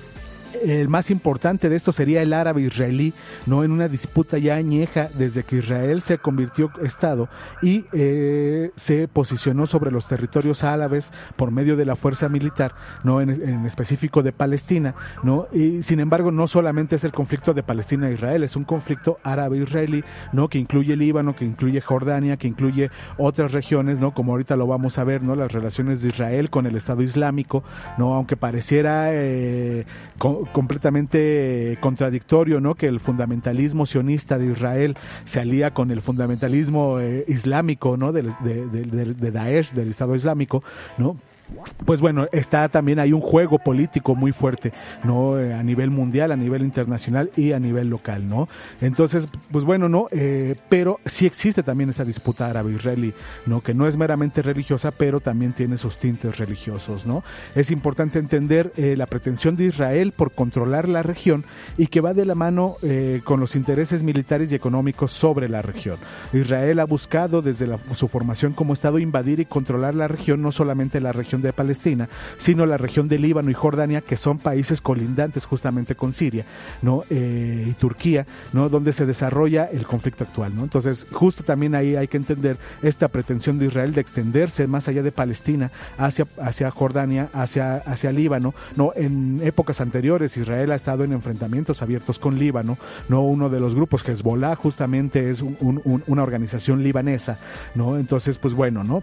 El más importante de esto sería el árabe israelí, no en una disputa ya añeja desde que Israel se convirtió Estado y eh, se posicionó sobre los territorios árabes por medio de la fuerza militar, no en, en específico de Palestina, no y sin embargo no solamente es el conflicto de Palestina e Israel, es un conflicto árabe-israelí, no que incluye Líbano, que incluye Jordania, que incluye otras regiones, no como ahorita lo vamos a ver, no las relaciones de Israel con el Estado Islámico, no aunque pareciera eh, con, completamente contradictorio, ¿no? Que el fundamentalismo sionista de Israel se alía con el fundamentalismo eh, islámico, ¿no? De, de, de, de Daesh, del Estado Islámico, ¿no? Pues bueno, está también hay un juego político muy fuerte, ¿no? A nivel mundial, a nivel internacional y a nivel local, ¿no? Entonces, pues bueno, ¿no? Eh, pero sí existe también esta disputa árabe-israelí, ¿no? Que no es meramente religiosa, pero también tiene sus tintes religiosos, ¿no? Es importante entender eh, la pretensión de Israel por controlar la región y que va de la mano eh, con los intereses militares y económicos sobre la región. Israel ha buscado desde la, su formación como Estado invadir y controlar la región, no solamente la región de Palestina, sino la región de Líbano y Jordania, que son países colindantes justamente con Siria, ¿no? Eh, y Turquía, ¿no? Donde se desarrolla el conflicto actual, ¿no? Entonces, justo también ahí hay que entender esta pretensión de Israel de extenderse más allá de Palestina hacia, hacia Jordania, hacia, hacia Líbano, ¿no? En épocas anteriores Israel ha estado en enfrentamientos abiertos con Líbano, ¿no? Uno de los grupos, Hezbollah, justamente es un, un, una organización libanesa, ¿no? Entonces, pues bueno, ¿no?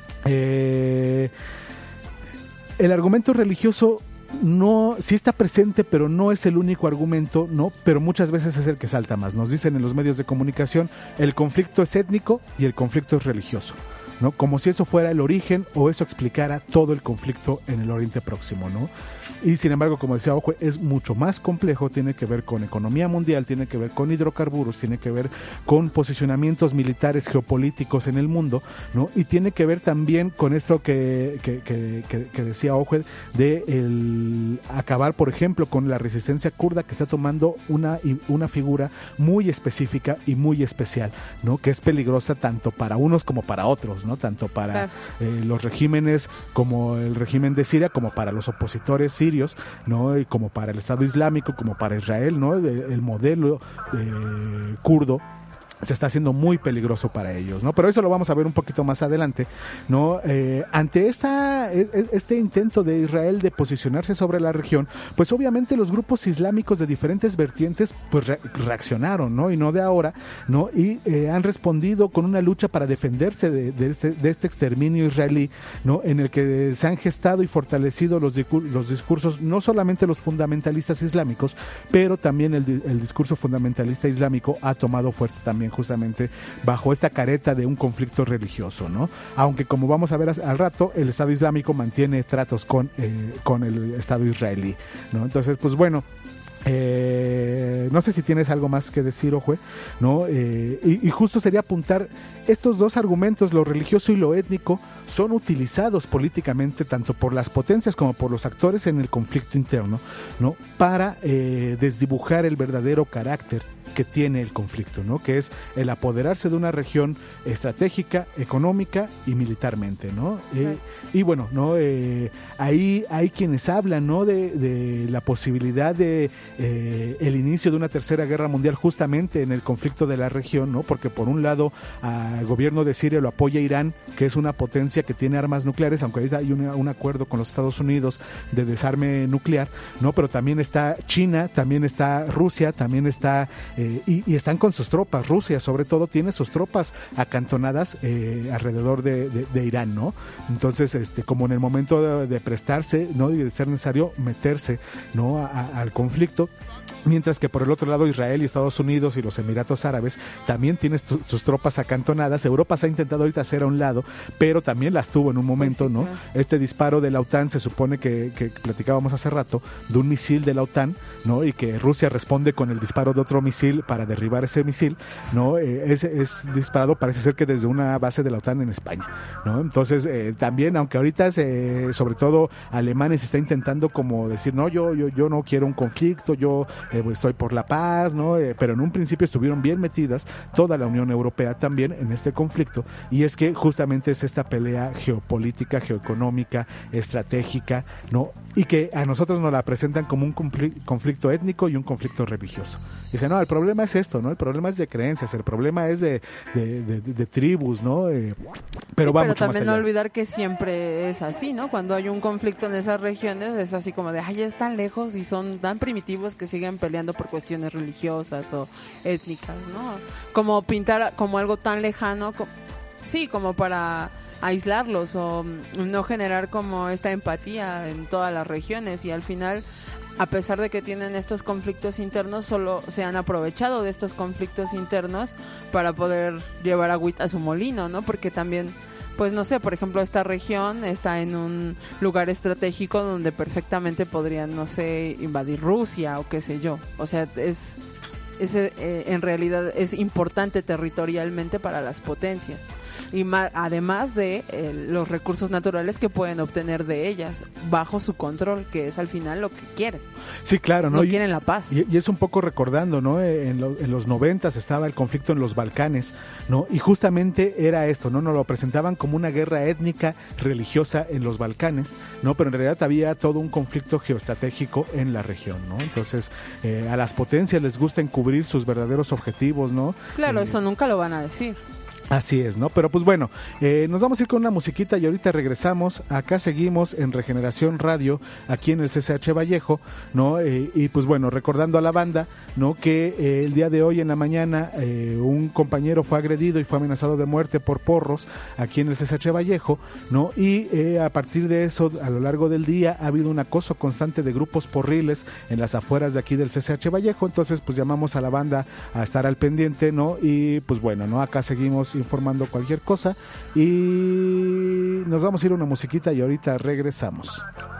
Eh... El argumento religioso no, sí está presente, pero no es el único argumento, ¿no? Pero muchas veces es el que salta más. Nos dicen en los medios de comunicación, el conflicto es étnico y el conflicto es religioso, ¿no? Como si eso fuera el origen o eso explicara todo el conflicto en el Oriente Próximo, ¿no? Y sin embargo, como decía Ojo, es mucho más complejo, tiene que ver con economía mundial, tiene que ver con hidrocarburos, tiene que ver con posicionamientos militares geopolíticos en el mundo, ¿no? Y tiene que ver también con esto que, que, que, que, que decía Ojo, de el acabar, por ejemplo, con la resistencia kurda, que está tomando una, una figura muy específica y muy especial, ¿no? Que es peligrosa tanto para unos como para otros, ¿no? Tanto para claro. eh, los regímenes como el régimen de Siria, como para los opositores sirios, ¿no? Y como para el Estado Islámico, como para Israel, ¿no? El, el modelo eh, kurdo se está haciendo muy peligroso para ellos, ¿no? Pero eso lo vamos a ver un poquito más adelante, ¿no? Eh, ante esta este intento de Israel de posicionarse sobre la región, pues obviamente los grupos islámicos de diferentes vertientes pues re- reaccionaron, ¿no? Y no de ahora, ¿no? Y eh, han respondido con una lucha para defenderse de, de, este, de este exterminio israelí, ¿no? En el que se han gestado y fortalecido los, discur- los discursos, no solamente los fundamentalistas islámicos, pero también el, el discurso fundamentalista islámico ha tomado fuerza también justamente bajo esta careta de un conflicto religioso, ¿no? Aunque como vamos a ver al rato, el Estado Islámico mantiene tratos con, eh, con el Estado israelí, ¿no? Entonces, pues bueno, Eh, no sé si tienes algo más que decir, Ojue, ¿no? Eh, y, y justo sería apuntar estos dos argumentos, lo religioso y lo étnico, son utilizados políticamente tanto por las potencias como por los actores en el conflicto interno, ¿no? Para eh, desdibujar el verdadero carácter que tiene el conflicto, ¿no? Que es el apoderarse de una región estratégica, económica y militarmente, ¿no? Eh, y bueno, no eh, ahí hay quienes hablan, ¿no? De, de la posibilidad de eh, el inicio de una tercera guerra mundial justamente en el conflicto de la región, ¿no? Porque por un lado al gobierno de Siria lo apoya Irán, que es una potencia que tiene armas nucleares, aunque ahorita hay una, un acuerdo con los Estados Unidos de desarme nuclear, ¿no? Pero también está China, también está Rusia, también está eh, y, y están con sus tropas. Rusia sobre todo tiene sus tropas acantonadas eh, alrededor de, de, de Irán, ¿no? Entonces, este, como en el momento de, de prestarse, ¿no? Y de ser necesario meterse, ¿no? A, a, al conflicto. Mientras que por el otro lado Israel y Estados Unidos y los Emiratos Árabes también tienen sus, sus tropas acantonadas. Europa se ha intentado ahorita hacer a un lado, pero también las tuvo en un momento, pues sí, ¿no? Claro. Este disparo de la OTAN se supone que, que platicábamos hace rato, de un misil de la OTAN, ¿no? Y que Rusia responde con el disparo de otro misil para derribar ese misil, ¿no? Eh, es, es disparado, parece ser que desde una base de la OTAN en España, ¿no? Entonces, eh, también, aunque ahorita se, sobre todo Alemania se está intentando como decir, no, yo, yo, yo no quiero un conflicto, yo Eh, estoy por la paz, ¿no? Eh, pero en un principio estuvieron bien metidas toda la Unión Europea también en este conflicto, y es que justamente es esta pelea geopolítica, geoeconómica, estratégica, ¿no? Y que a nosotros nos la presentan como un conflicto étnico y un conflicto religioso. Dicen, no, el problema es esto, ¿no? El problema es de creencias, el problema es de, de, de, de, de tribus, ¿no? Eh, pero
sí,
va
pero
mucho
también
más allá.
no olvidar que siempre es así, ¿no? Cuando hay un conflicto en esas regiones es así como de, ay, están lejos y son tan primitivos que siguen peleando por cuestiones religiosas o étnicas, ¿no? Como pintar como algo tan lejano, como, sí, como para aislarlos o no generar como esta empatía en todas las regiones, y al final, a pesar de que tienen estos conflictos internos, solo se han aprovechado de estos conflictos internos para poder llevar agüita a su molino, ¿no? Porque también, pues no sé, por ejemplo, esta región está en un lugar estratégico donde perfectamente podrían, no sé, invadir Rusia o qué sé yo. O sea, es, es eh, en realidad es importante territorialmente para las potencias. Y ma- además de eh, los recursos naturales que pueden obtener de ellas bajo su control, que es al final lo que quieren.
Sí, claro, ¿no?
No
y,
quieren la paz.
Y, y es un poco recordando, ¿no? En, lo, en los noventas estaba el conflicto en los Balcanes, ¿no? Y justamente era esto, ¿no? Nos lo presentaban como una guerra étnica religiosa en los Balcanes, ¿no? Pero en realidad había todo un conflicto geoestratégico en la región, ¿no? Entonces, eh, a las potencias les gusta encubrir sus verdaderos objetivos, ¿no?
Claro,
eh,
eso nunca lo van a decir.
Así es, ¿no? Pero pues bueno, eh, nos vamos a ir con una musiquita y ahorita regresamos. Acá seguimos en Regeneración Radio, aquí en el C C H Vallejo, ¿no? Eh, y pues bueno, recordando a la banda, ¿no? Que eh, el día de hoy en la mañana eh, un compañero fue agredido y fue amenazado de muerte por porros aquí en el C C H Vallejo, ¿no? Y eh, a partir de eso, a lo largo del día, ha habido un acoso constante de grupos porriles en las afueras de aquí del C C H Vallejo. Entonces, pues llamamos a la banda a estar al pendiente, ¿no? Y pues bueno, ¿no? Acá seguimos estaremos informando cualquier cosa. Y nos vamos a ir a una musiquita y ahorita regresamos.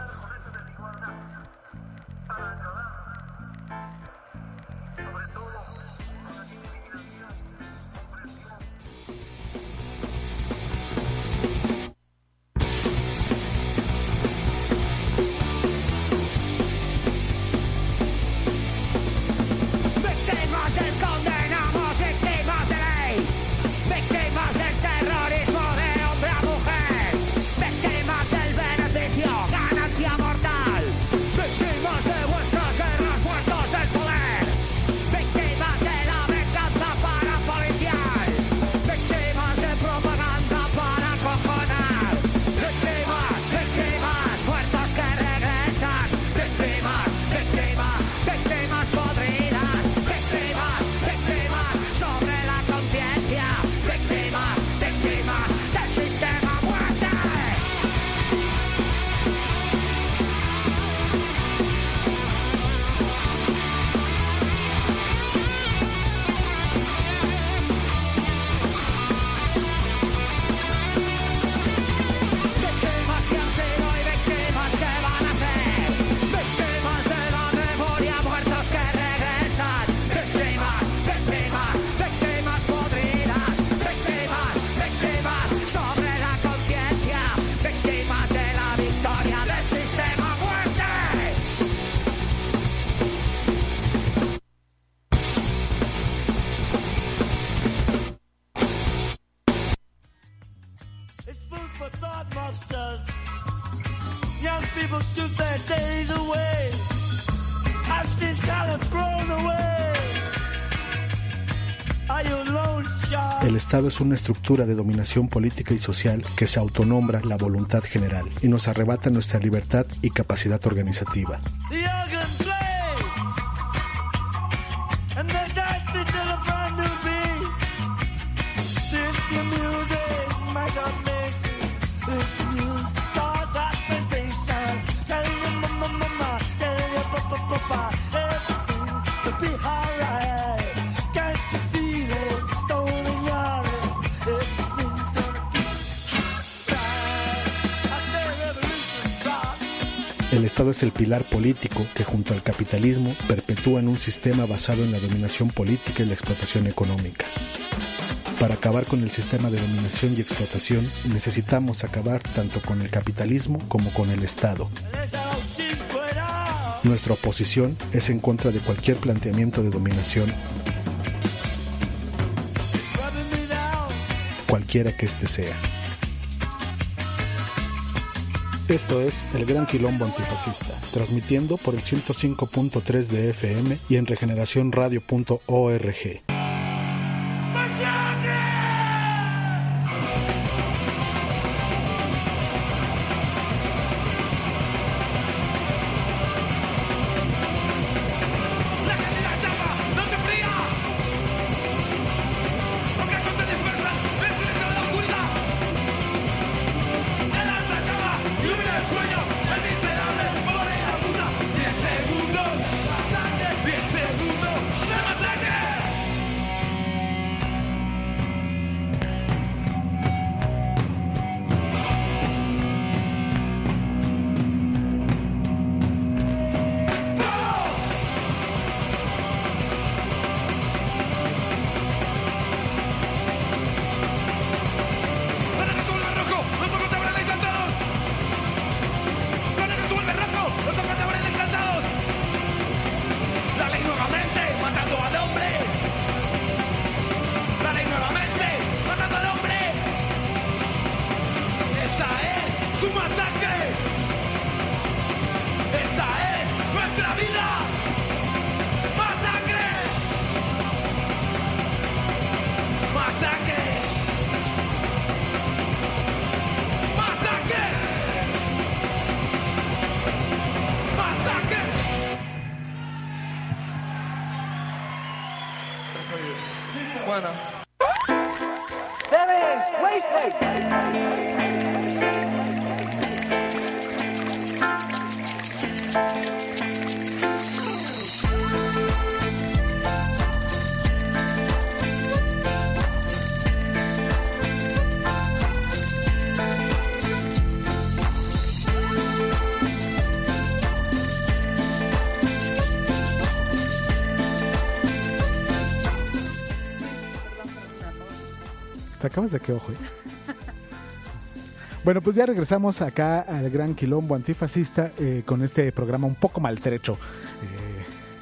El Estado es una estructura de dominación política y social que se autonombra la voluntad general y nos arrebata nuestra libertad y capacidad organizativa. El Estado es el pilar político que junto al capitalismo perpetúan un sistema basado en la dominación política y la explotación económica. Para acabar con el sistema de dominación y explotación necesitamos acabar tanto con el capitalismo como con el Estado. Nuestra oposición es en contra de cualquier planteamiento de dominación, cualquiera que éste sea. Esto es El Gran Quilombo Antifascista, transmitiendo por el ciento cinco punto tres de F M y en regeneración radio punto org. sacabas de qué ojo, ¿eh? Bueno, pues ya regresamos acá al gran quilombo antifascista eh, con este programa un poco maltrecho. Eh,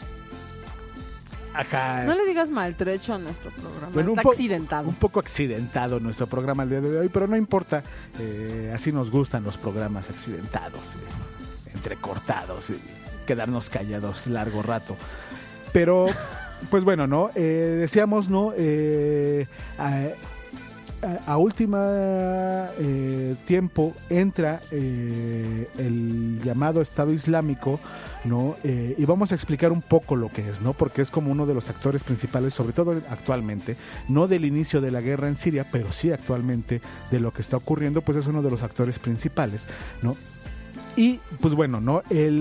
acá,
no le digas maltrecho a nuestro programa,
bueno,
está
un po-
accidentado.
Un poco accidentado nuestro programa el día de hoy, pero no importa, eh, así nos gustan los programas accidentados, eh, entrecortados, eh, quedarnos callados largo rato. Pero, pues bueno, ¿no? Eh, decíamos, ¿no? Eh, a, a, a última eh, tiempo entra eh, el llamado Estado Islámico, ¿no? Eh, y vamos a explicar un poco lo que es, ¿no? Porque es como uno de los actores principales, sobre todo actualmente, no del inicio de la guerra en Siria, pero sí actualmente de lo que está ocurriendo, pues es uno de los actores principales, ¿no? Y, pues bueno, ¿no?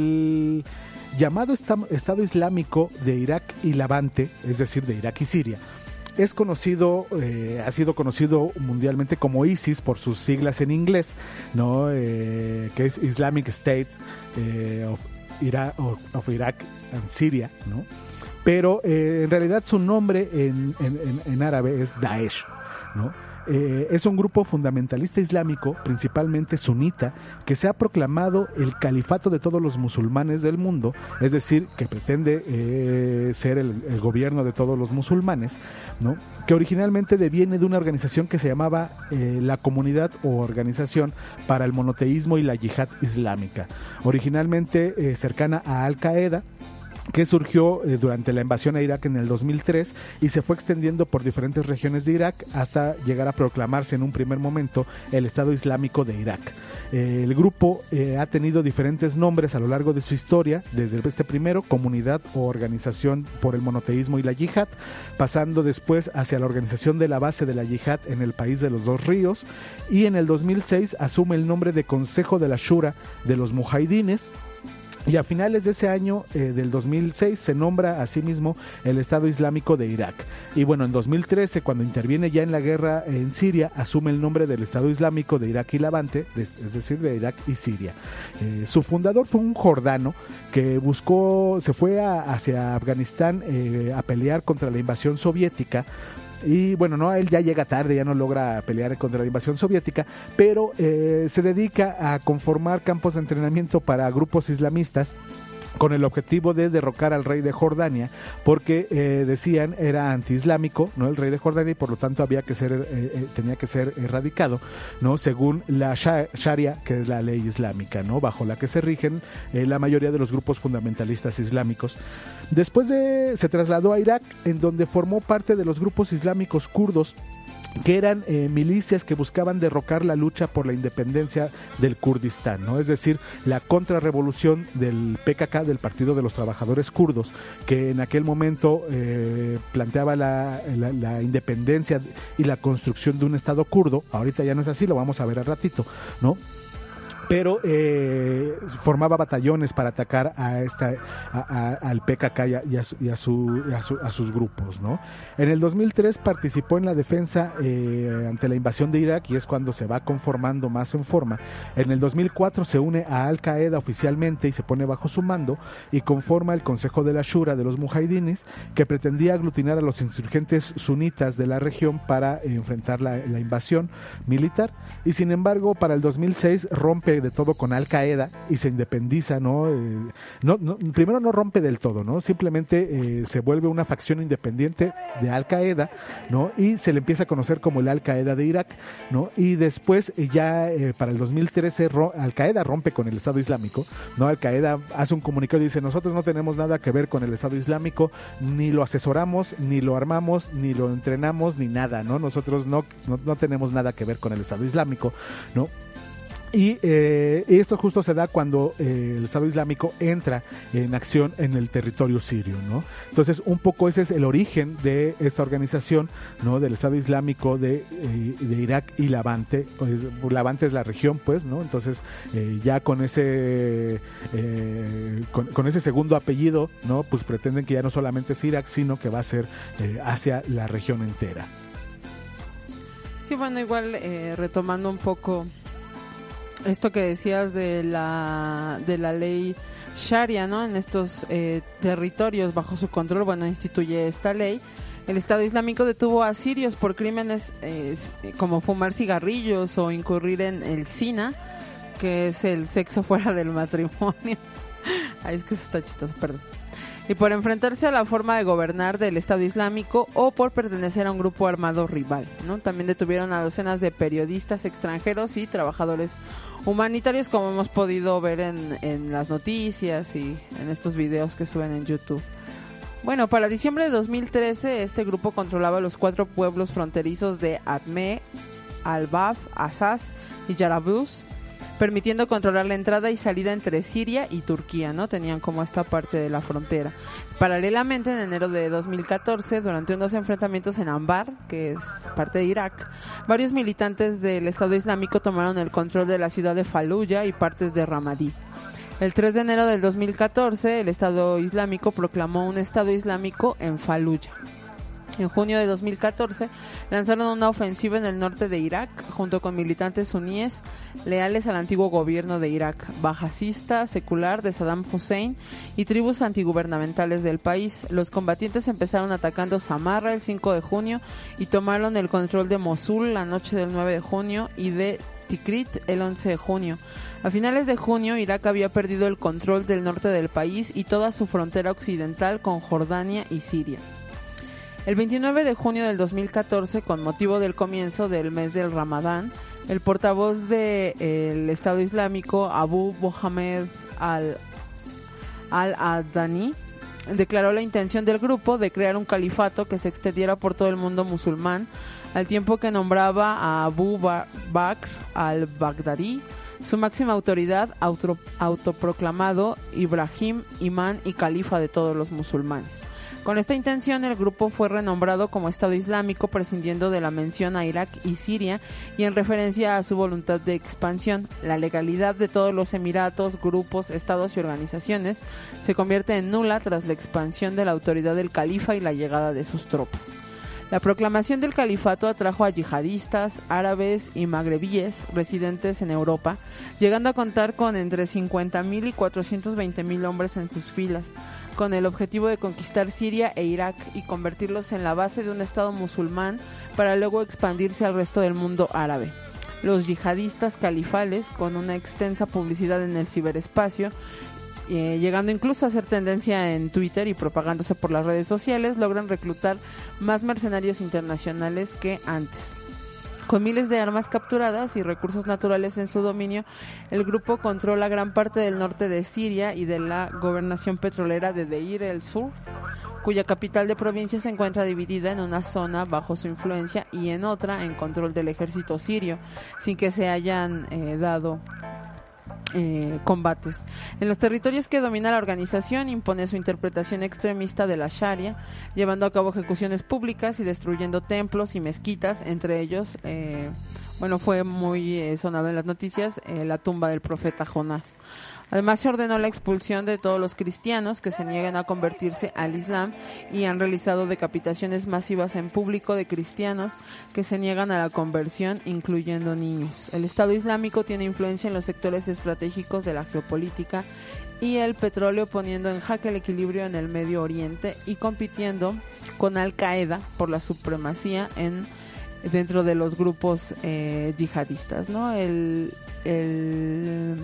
El llamado Estado Islámico de Irak y Levante, es decir, de Irak y Siria, es conocido, eh, ha sido conocido mundialmente como ISIS por sus siglas en inglés, ¿no? Eh, que es Islamic State eh, of, Ira, of, of Iraq and Syria, ¿no? Pero eh, en realidad su nombre en, en, en, en árabe es Daesh, ¿no? Eh, es un grupo fundamentalista islámico, principalmente sunita, que se ha proclamado el califato de todos los musulmanes del mundo, es decir, que pretende eh, ser el, el gobierno de todos los musulmanes, ¿no? Que originalmente deviene de una organización que se llamaba eh, la Comunidad o Organización para el Monoteísmo y la Yihad Islámica, originalmente eh, cercana a Al Qaeda, que surgió eh, durante la invasión a Irak en el dos mil tres y se fue extendiendo por diferentes regiones de Irak hasta llegar a proclamarse en un primer momento el Estado Islámico de Irak. Eh, el grupo eh, ha tenido diferentes nombres a lo largo de su historia, desde este primero, Comunidad o Organización por el Monoteísmo y la Yihad, pasando después hacia la Organización de la Base de la Yihad en el país de los dos ríos, y en el dos mil seis asume el nombre de Consejo de la Shura de los Mujahidines. Y a finales de ese año, eh, del dos mil seis, se nombra a sí mismo el Estado Islámico de Irak. Y bueno, en dos mil trece, cuando interviene ya en la guerra en Siria, asume el nombre del Estado Islámico de Irak y Levante, es decir, de Irak y Siria. Eh, su fundador fue un jordano que buscó, se fue a, hacia Afganistán eh, a pelear contra la invasión soviética. Y bueno, no, él ya llega tarde, ya no logra pelear contra la invasión soviética, pero eh, se dedica a conformar campos de entrenamiento para grupos islamistas con el objetivo de derrocar al rey de Jordania, porque eh, decían era antiislámico, no el rey de Jordania, y por lo tanto había que ser, eh, eh, tenía que ser erradicado, no, según la Sharia, que es la ley islámica, no, bajo la que se rigen eh, la mayoría de los grupos fundamentalistas islámicos. Después de se trasladó a Irak, en donde formó parte de los grupos islámicos kurdos, que eran eh, milicias que buscaban derrocar la lucha por la independencia del Kurdistán, ¿no? Es decir, la contrarrevolución del P K K, del Partido de los Trabajadores Kurdos, que en aquel momento eh, planteaba la, la, la independencia y la construcción de un Estado kurdo. Ahorita ya no es así, lo vamos a ver al ratito, ¿no? Pero eh, formaba batallones para atacar a esta a, a, al P K K y, a, y, a, y, a, su, y a, su, a sus grupos, ¿no? En el dos mil tres participó en la defensa eh, ante la invasión de Irak, y es cuando se va conformando más en forma. En el dos mil cuatro se une a Al Qaeda oficialmente y se pone bajo su mando y conforma el Consejo de la Shura de los Mujahidines, que pretendía aglutinar a los insurgentes sunitas de la región para eh, enfrentar la, la invasión militar. Y sin embargo, para el dos mil seis rompe de todo con Al Qaeda y se independiza, ¿no? Eh, no, no primero no rompe del todo, ¿no? Simplemente eh, se vuelve una facción independiente de Al Qaeda, ¿no? Y se le empieza a conocer como el Al Qaeda de Irak, ¿no? Y después eh, ya eh, para el dos mil trece ro- Al Qaeda rompe con el Estado Islámico, ¿no? Al Qaeda hace un comunicado y dice: nosotros no tenemos nada que ver con el Estado Islámico, ni lo asesoramos, ni lo armamos, ni lo entrenamos, ni nada, ¿no? Nosotros no, no, no tenemos nada que ver con el Estado Islámico, ¿no? Y eh, esto justo se da cuando eh, el Estado Islámico entra en acción en el territorio sirio, ¿no? Entonces, un poco ese es el origen de esta organización, ¿no? Del Estado Islámico de, eh, de Irak y Levante. Pues, Levante es la región, pues, ¿no? Entonces, eh, ya con ese eh, con, con ese segundo apellido, ¿no? Pues pretenden que ya no solamente es Irak, sino que va a ser eh, hacia la región entera.
Sí, bueno, igual eh, retomando un poco esto que decías de la de la ley Sharia, ¿no? En estos eh, territorios bajo su control, bueno, instituye esta ley El Estado Islámico detuvo a sirios por crímenes eh, como fumar cigarrillos o incurrir en el zina, que es el sexo fuera del matrimonio. Ay, es que eso está chistoso, perdón. Y por enfrentarse a la forma de gobernar del Estado Islámico o por pertenecer a un grupo armado rival, ¿no? También detuvieron a docenas de periodistas extranjeros y trabajadores humanitarios, como hemos podido ver en, en las noticias y en estos videos que suben en YouTube. Bueno, para diciembre de dos mil trece, este grupo controlaba los cuatro pueblos fronterizos de Adme, Al-Bab, Azaz y Yarablus, permitiendo controlar la entrada y salida entre Siria y Turquía, ¿no? Tenían como esta parte de la frontera. Paralelamente, en enero de dos mil catorce, durante unos enfrentamientos en Anbar, que es parte de Irak, varios militantes del Estado Islámico tomaron el control de la ciudad de Fallujah y partes de Ramadi. El tres de enero del dos mil catorce, el Estado Islámico proclamó un Estado Islámico en Fallujah. En junio de dos mil catorce, lanzaron una ofensiva en el norte de Irak, junto con militantes suníes leales al antiguo gobierno de Irak, bajasista secular de Saddam Hussein y tribus antigubernamentales del país. Los combatientes empezaron atacando Samarra el cinco de junio y tomaron el control de Mosul la noche del nueve de junio y de Tikrit el once de junio. A finales de junio, Irak había perdido el control del norte del país y toda su frontera occidental con Jordania y Siria. El veintinueve de junio del dos mil catorce, con motivo del comienzo del mes del Ramadán, el portavoz del de, Estado Islámico, Abu Mohammed al, al-Adani, declaró la intención del grupo de crear un califato que se extendiera por todo el mundo musulmán, al tiempo que nombraba a Abu Bakr al-Baghdadi su máxima autoridad, auto, autoproclamado Ibrahim, imán y califa de todos los musulmanes. Con esta intención, el grupo fue renombrado como Estado Islámico, prescindiendo de la mención a Irak y Siria y en referencia a su voluntad de expansión. La legalidad de todos los emiratos, grupos, estados y organizaciones se convierte en nula tras la expansión de la autoridad del califa y la llegada de sus tropas. La proclamación del califato atrajo a yihadistas, árabes y magrebíes residentes en Europa, llegando a contar con entre cincuenta mil y cuatrocientos veinte mil hombres en sus filas, con el objetivo de conquistar Siria e Irak y convertirlos en la base de un estado musulmán para luego expandirse al resto del mundo árabe. Los yihadistas califales, con una extensa publicidad en el ciberespacio, Eh, llegando incluso a ser tendencia en Twitter y propagándose por las redes sociales, logran reclutar más mercenarios internacionales que antes. Con miles de armas capturadas y recursos naturales en su dominio, el grupo controla gran parte del norte de Siria y de la gobernación petrolera de Deir el-Zur, cuya capital de provincia se encuentra dividida en una zona bajo su influencia y en otra en control del ejército sirio, sin que se hayan eh, dado Eh, combates. En los territorios que domina la organización, impone su interpretación extremista de la Sharia, llevando a cabo ejecuciones públicas y destruyendo templos y mezquitas, entre ellos, eh, bueno, fue muy eh, sonado en las noticias, eh, la tumba del profeta Jonás. Además, se ordenó la expulsión de todos los cristianos que se niegan a convertirse al Islam y han realizado decapitaciones masivas en público de cristianos que se niegan a la conversión, incluyendo niños. El Estado Islámico tiene influencia en los sectores estratégicos de la geopolítica y el petróleo, poniendo en jaque el equilibrio en el Medio Oriente y compitiendo con Al-Qaeda por la supremacía en dentro de los grupos eh, yihadistas, ¿no? El... el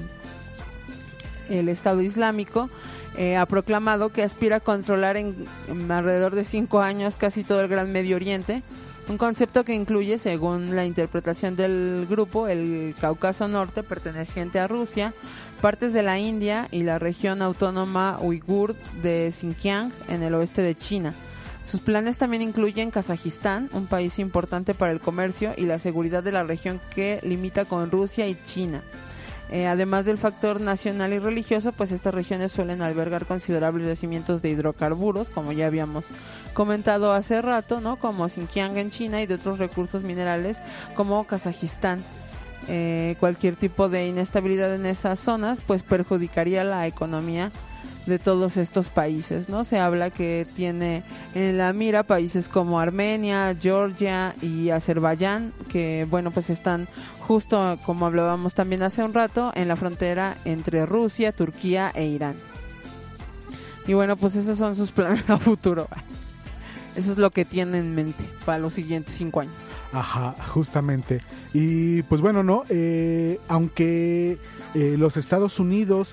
El Estado Islámico eh, ha proclamado que aspira a controlar en, en alrededor de cinco años casi todo el Gran Medio Oriente, un concepto que incluye, según la interpretación del grupo, el Cáucaso Norte, perteneciente a Rusia, partes de la India y la región autónoma uigur de Xinjiang en el oeste de China. Sus planes también incluyen Kazajistán, un país importante para el comercio y la seguridad de la región que limita con Rusia y China. Eh, además del factor nacional y religioso, pues estas regiones suelen albergar considerables yacimientos de hidrocarburos, como ya habíamos comentado hace rato, ¿no? Como Xinjiang en China y de otros recursos minerales como Kazajistán. Eh, cualquier tipo de inestabilidad en esas zonas, pues perjudicaría la economía de todos estos países, ¿no? Se habla que tiene en la mira países como Armenia, Georgia y Azerbaiyán, que bueno, pues están justo, como hablábamos también hace un rato, en la frontera entre Rusia, Turquía e Irán. Y bueno, pues esos son sus planes a futuro. Eso es lo que tiene en mente para los siguientes cinco años.
Ajá, justamente. Y pues bueno, no, eh, aunque eh, los Estados Unidos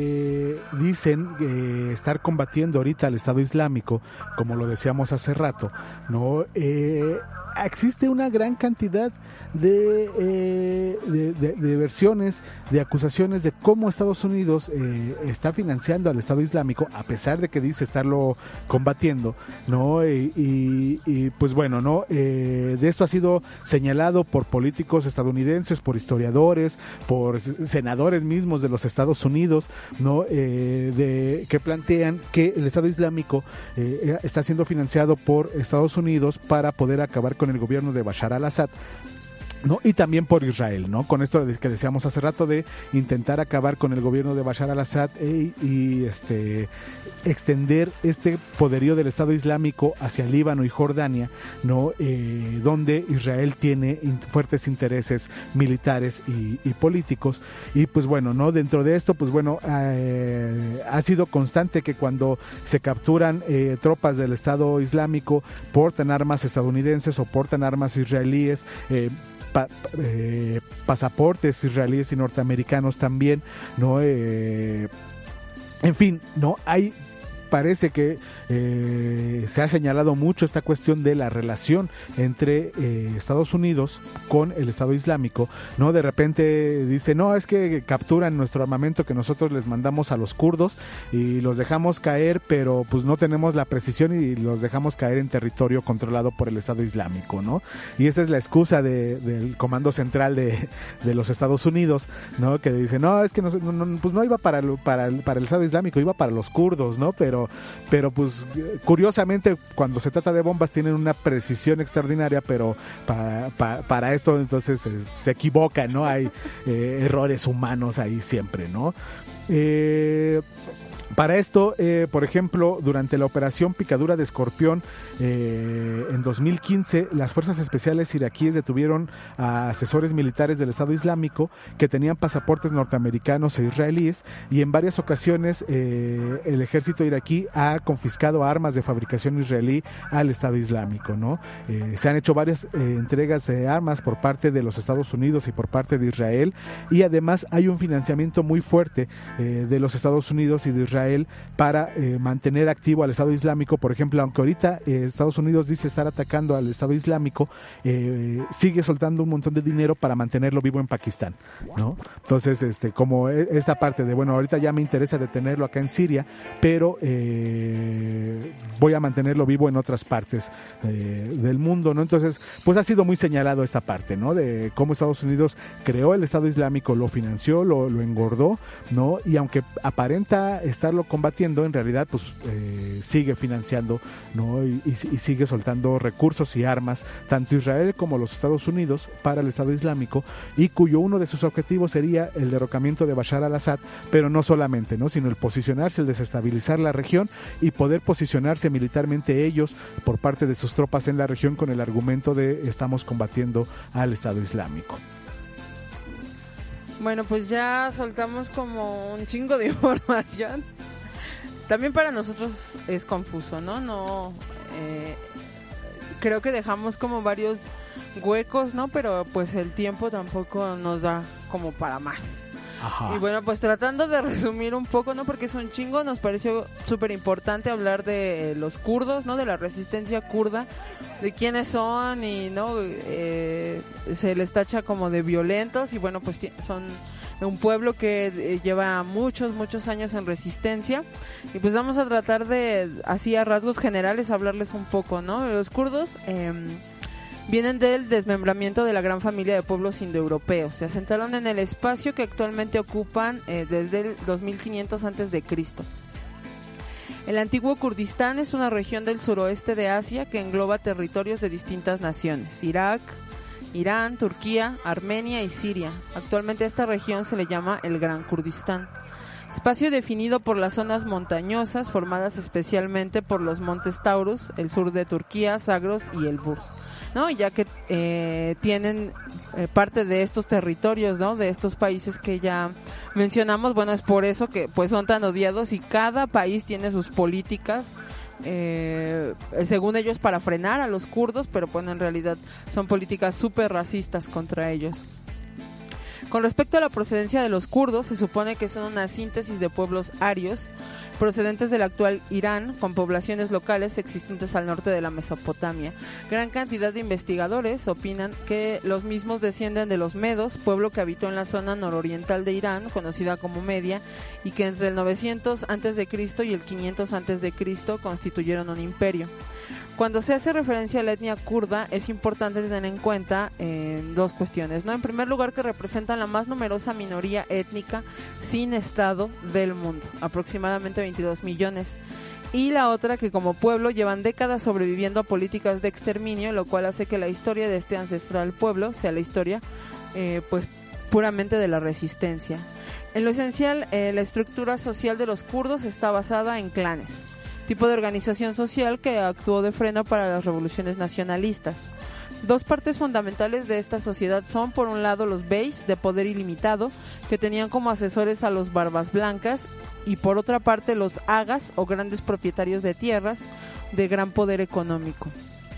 eh, dicen eh, estar combatiendo ahorita al Estado Islámico, como lo decíamos hace rato, no, eh, existe una gran cantidad de, eh, de, de, de versiones, de acusaciones de cómo Estados Unidos eh, está financiando al Estado Islámico, a pesar de que dice estarlo combatiendo, ¿no? Y, y, y pues bueno, ¿no? Eh, de esto ha sido señalado por políticos estadounidenses, por historiadores, por senadores mismos de los Estados Unidos, ¿no? Eh, de, que plantean que el Estado Islámico eh, está siendo financiado por Estados Unidos para poder acabar con el gobierno de Bashar al-Assad, ¿no? Y también por Israel, ¿no? Con esto que decíamos hace rato de intentar acabar con el gobierno de Bashar al-Assad e, y este extender este poderío del Estado Islámico hacia Líbano y Jordania, ¿no? Eh, donde Israel tiene in, fuertes intereses militares y, y políticos. Y pues bueno, ¿no? Dentro de esto, pues bueno, eh, ha sido constante que cuando se capturan eh, tropas del Estado Islámico, portan armas estadounidenses o portan armas israelíes, eh, Pa, eh, pasaportes israelíes y norteamericanos también, ¿no? Eh, en fin, no hay, parece que eh, se ha señalado mucho esta cuestión de la relación entre eh, Estados Unidos con el Estado Islámico, ¿no? De repente dice, no, es que capturan nuestro armamento que nosotros les mandamos a los kurdos y los dejamos caer, pero pues no tenemos la precisión y los dejamos caer en territorio controlado por el Estado Islámico, ¿no? Y esa es la excusa de, del Comando Central de, de los Estados Unidos, ¿no? Que dice, no, es que no, no, pues no iba para el, para, el, para el Estado Islámico, iba para los kurdos, ¿no? Pero, pero pues curiosamente cuando se trata de bombas tienen una precisión extraordinaria, pero para, para, para esto entonces eh, se equivocan, ¿no? Hay eh, errores humanos ahí siempre, ¿no? Eh... Para esto, eh, por ejemplo, durante la operación Picadura de Escorpión eh, en dos mil quince, las fuerzas especiales iraquíes detuvieron a asesores militares del Estado Islámico que tenían pasaportes norteamericanos e israelíes, y en varias ocasiones eh, el ejército iraquí ha confiscado armas de fabricación israelí al Estado Islámico, ¿no? Eh, se han hecho varias eh, entregas de armas por parte de los Estados Unidos y por parte de Israel, y además hay un financiamiento muy fuerte eh, de los Estados Unidos y de Israel para eh, mantener activo al Estado Islámico. Por ejemplo, aunque ahorita eh, Estados Unidos dice estar atacando al Estado Islámico, eh, sigue soltando un montón de dinero para mantenerlo vivo en Pakistán, ¿no? Entonces, este, como esta parte de, bueno, ahorita ya me interesa detenerlo acá en Siria, pero eh, voy a mantenerlo vivo en otras partes eh, del mundo, ¿no? Entonces, pues ha sido muy señalado esta parte, ¿no? De cómo Estados Unidos creó el Estado Islámico, lo financió, lo, lo engordó, ¿no? Y aunque aparenta estar combatiendo, en realidad pues eh, sigue financiando, ¿no? Y, y, y sigue soltando recursos y armas, tanto Israel como los Estados Unidos, para el Estado Islámico, y cuyo uno de sus objetivos sería el derrocamiento de Bashar al-Assad, pero no solamente, ¿no? Sino el posicionarse, el desestabilizar la región y poder posicionarse militarmente ellos por parte de sus tropas en la región con el argumento de estamos combatiendo al Estado Islámico.
Bueno, pues ya soltamos como un chingo de información. También para nosotros es confuso, ¿no? No, eh, creo que dejamos como varios huecos, ¿no? Pero pues el tiempo tampoco nos da como para más. Ajá. Y bueno, pues tratando de resumir un poco, ¿no? Porque es un chingo, nos pareció súper importante hablar de los kurdos, ¿no? De la resistencia kurda, de quiénes son y, ¿no? Eh, se les tacha como de violentos y bueno, pues son un pueblo que eh, lleva muchos, muchos años en resistencia y pues vamos a tratar de, así a rasgos generales, hablarles un poco, ¿no? Los kurdos eh, vienen del desmembramiento de la gran familia de pueblos indoeuropeos. Se asentaron en el espacio que actualmente ocupan eh, desde el dos mil quinientos antes de Cristo. El antiguo Kurdistán es una región del suroeste de Asia que engloba territorios de distintas naciones: Irak, Irán, Turquía, Armenia y Siria. Actualmente a esta región se le llama el Gran Kurdistán. Espacio definido por las zonas montañosas formadas especialmente por los montes Taurus, el sur de Turquía, Zagros y el Burs, ¿no? Ya que eh, tienen eh, parte de estos territorios, ¿no? De estos países que ya mencionamos. Bueno, es por eso que pues son tan odiados y cada país tiene sus políticas eh, según ellos para frenar a los kurdos, pero bueno, en realidad son políticas súper racistas contra ellos. Con respecto a la procedencia de los kurdos, se supone que son una síntesis de pueblos arios procedentes del actual Irán, con poblaciones locales existentes al norte de la Mesopotamia. Gran cantidad de investigadores opinan que los mismos descienden de los medos, pueblo que habitó en la zona nororiental de Irán, conocida como Media, y que entre el novecientos antes de Cristo y el quinientos antes de Cristo constituyeron un imperio. Cuando se hace referencia a la etnia kurda, es importante tener en cuenta eh, dos cuestiones, ¿no? En primer lugar, que representan la más numerosa minoría étnica sin Estado del mundo, aproximadamente veintidós millones. Y la otra, que como pueblo llevan décadas sobreviviendo a políticas de exterminio, lo cual hace que la historia de este ancestral pueblo sea la historia, eh, pues, puramente de la resistencia. En lo esencial, eh, la estructura social de los kurdos está basada en clanes, tipo de organización social que actuó de freno para las revoluciones nacionalistas. Dos partes fundamentales de esta sociedad son, por un lado, los beys de poder ilimitado, que tenían como asesores a los barbas blancas, y por otra parte los agas, o grandes propietarios de tierras, de gran poder económico.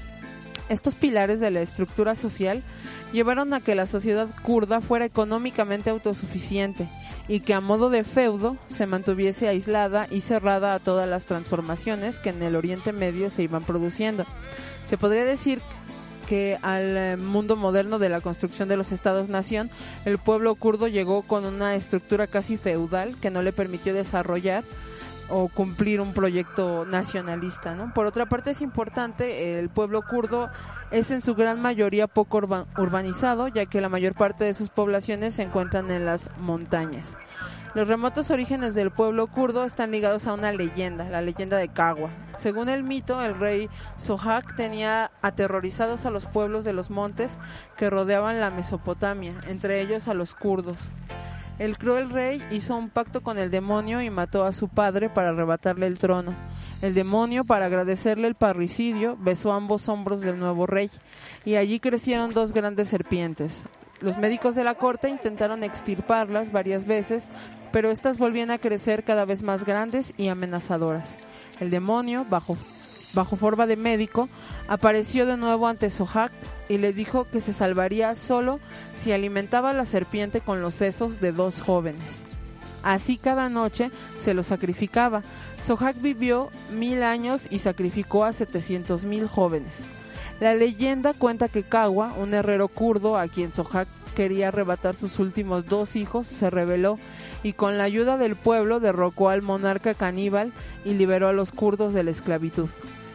Estos pilares de la estructura social llevaron a que la sociedad kurda fuera económicamente autosuficiente y que a modo de feudo se mantuviese aislada y cerrada a todas las transformaciones que en el Oriente Medio se iban produciendo. Se podría decir que al mundo moderno de la construcción de los estados-nación, el pueblo kurdo llegó con una estructura casi feudal que no le permitió desarrollar o cumplir un proyecto nacionalista, ¿no? Por otra parte, es importante, el pueblo kurdo es en su gran mayoría poco urban, urbanizado, ya que la mayor parte de sus poblaciones se encuentran en las montañas. Los remotos orígenes del pueblo kurdo están ligados a una leyenda, la leyenda de Kagwa. Según el mito, el rey Sohag tenía aterrorizados a los pueblos de los montes que rodeaban la Mesopotamia, entre ellos a los kurdos. El cruel rey hizo un pacto con el demonio y mató a su padre para arrebatarle el trono. El demonio, para agradecerle el parricidio, besó ambos hombros del nuevo rey, y allí crecieron dos grandes serpientes. Los médicos de la corte intentaron extirparlas varias veces, pero estas volvían a crecer cada vez más grandes y amenazadoras. El demonio, bajo, bajo forma de médico, apareció de nuevo ante Sohag y le dijo que se salvaría solo si alimentaba a la serpiente con los sesos de dos jóvenes. Así cada noche se lo sacrificaba. Sohag vivió mil años y sacrificó a setecientos mil jóvenes. La leyenda cuenta que Kagwa, un herrero kurdo a quien Sohag quería arrebatar sus últimos dos hijos, se rebeló y con la ayuda del pueblo derrocó al monarca caníbal y liberó a los kurdos de la esclavitud.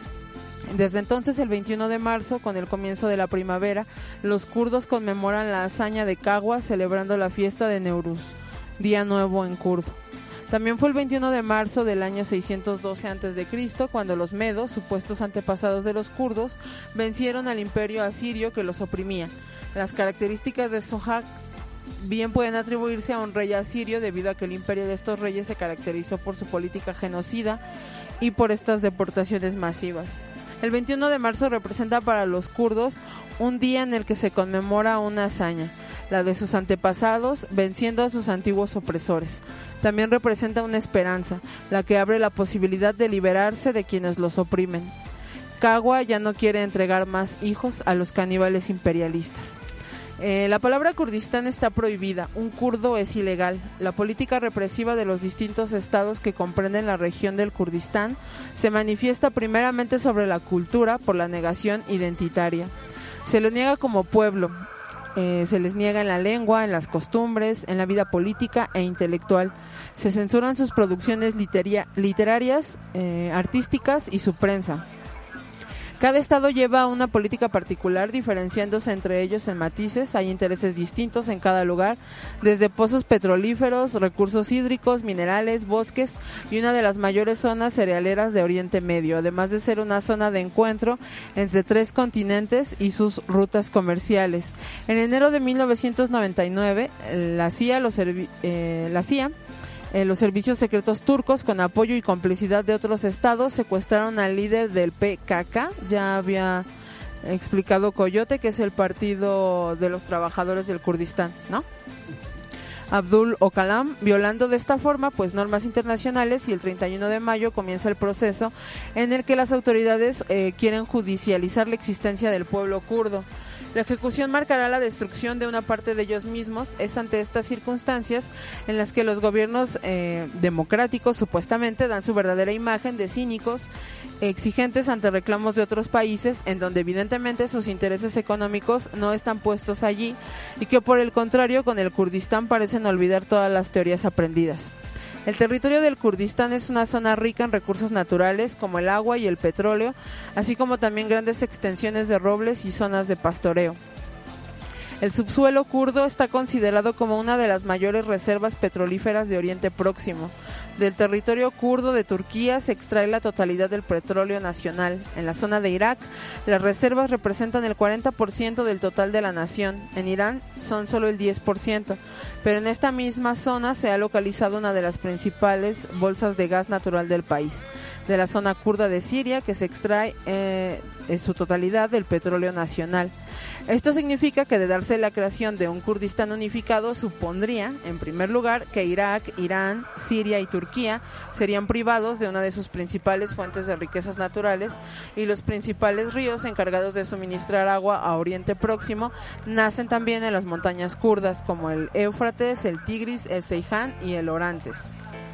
Desde entonces, el veintiuno de marzo, con el comienzo de la primavera, los kurdos conmemoran la hazaña de Kagwa celebrando la fiesta de Neuruz, Día Nuevo en kurdo. También fue el veintiuno de marzo del año seiscientos doce antes de Cristo cuando los medos, supuestos antepasados de los kurdos, vencieron al imperio asirio que los oprimía. Las características de Sohag bien pueden atribuirse a un rey asirio debido a que el imperio de estos reyes se caracterizó por su política genocida y por estas deportaciones masivas. El veintiuno de marzo representa para los kurdos un día en el que se conmemora una hazaña, la de sus antepasados venciendo a sus antiguos opresores. También representa una esperanza, la que abre la posibilidad de liberarse de quienes los oprimen. Kagwa ya no quiere entregar más hijos a los caníbales imperialistas. Eh, la palabra Kurdistán está prohibida, un kurdo es ilegal. La política represiva de los distintos estados que comprenden la región del Kurdistán se manifiesta primeramente sobre la cultura por la negación identitaria. Se lo niega como pueblo, eh, se les niega en la lengua, en las costumbres, en la vida política e intelectual. Se censuran sus producciones literaria, literarias, eh, artísticas y su prensa. Cada estado lleva una política particular, diferenciándose entre ellos en matices. Hay intereses distintos en cada lugar, desde pozos petrolíferos, recursos hídricos, minerales, bosques y una de las mayores zonas cerealeras de Oriente Medio, además de ser una zona de encuentro entre tres continentes y sus rutas comerciales. En enero de mil novecientos noventa y nueve, la C I A, los servi- eh, la C I A Eh, los servicios secretos turcos, con apoyo y complicidad de otros estados, secuestraron al líder del P K K, ya había explicado Coyote, que es el Partido de los Trabajadores del Kurdistán, ¿no? Abdul Ocalam, violando de esta forma pues normas internacionales, y el treinta y uno de mayo comienza el proceso en el que las autoridades eh, quieren judicializar la existencia del pueblo kurdo. La ejecución marcará la destrucción de una parte de ellos mismos. Es ante estas circunstancias en las que los gobiernos eh, democráticos supuestamente dan su verdadera imagen de cínicos, exigentes ante reclamos de otros países, en donde evidentemente sus intereses económicos no están puestos allí, y que por el contrario con el Kurdistán parecen olvidar todas las teorías aprendidas. El territorio del Kurdistán es una zona rica en recursos naturales como el agua y el petróleo, así como también grandes extensiones de robles y zonas de pastoreo. El subsuelo kurdo está considerado como una de las mayores reservas petrolíferas de Oriente Próximo. Del territorio kurdo de Turquía se extrae la totalidad del petróleo nacional. En la zona de Irak, las reservas representan el cuarenta por ciento del total de la nación. En Irán son solo el diez por ciento, pero en esta misma zona se ha localizado una de las principales bolsas de gas natural del país. De la zona kurda de Siria, que se extrae eh, en su totalidad del petróleo nacional. Esto significa que de darse la creación de un Kurdistán unificado supondría, en primer lugar, que Irak, Irán, Siria y Turquía serían privados de una de sus principales fuentes de riquezas naturales, y los principales ríos encargados de suministrar agua a Oriente Próximo nacen también en las montañas kurdas, como el Éufrates, el Tigris, el Seiján y el Orantes.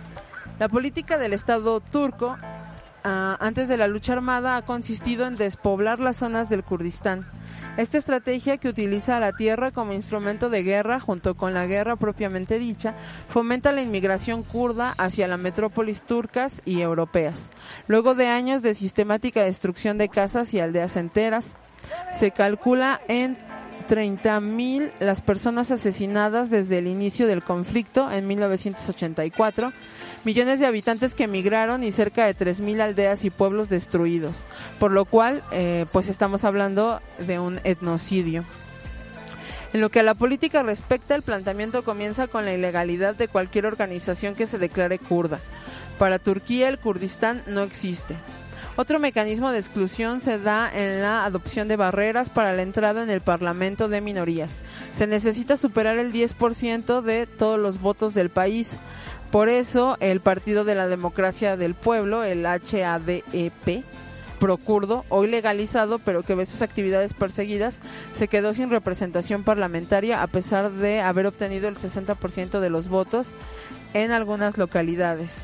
La política del Estado turco Uh, antes de la lucha armada ha consistido en despoblar las zonas del Kurdistán. Esta estrategia, que utiliza la tierra como instrumento de guerra junto con la guerra propiamente dicha, fomenta la inmigración kurda hacia las metrópolis turcas y europeas. Luego de años de sistemática destrucción de casas y aldeas enteras, se calcula en treinta mil las personas asesinadas desde el inicio del conflicto en mil novecientos ochenta y cuatro, millones de habitantes que emigraron y cerca de tres mil aldeas y pueblos destruidos, por lo cual eh, pues estamos hablando de un etnocidio. En lo que a la política respecta, el planteamiento comienza con la ilegalidad de cualquier organización que se declare kurda. Para Turquía, el Kurdistán no existe. Otro mecanismo de exclusión se da en la adopción de barreras para la entrada en el Parlamento de minorías. Se necesita superar el diez por ciento de todos los votos del país. Por eso, el Partido de la Democracia del Pueblo, el H A D E P, pro-kurdo, hoy legalizado, pero que ve sus actividades perseguidas, se quedó sin representación parlamentaria a pesar de haber obtenido el sesenta por ciento de los votos en algunas localidades.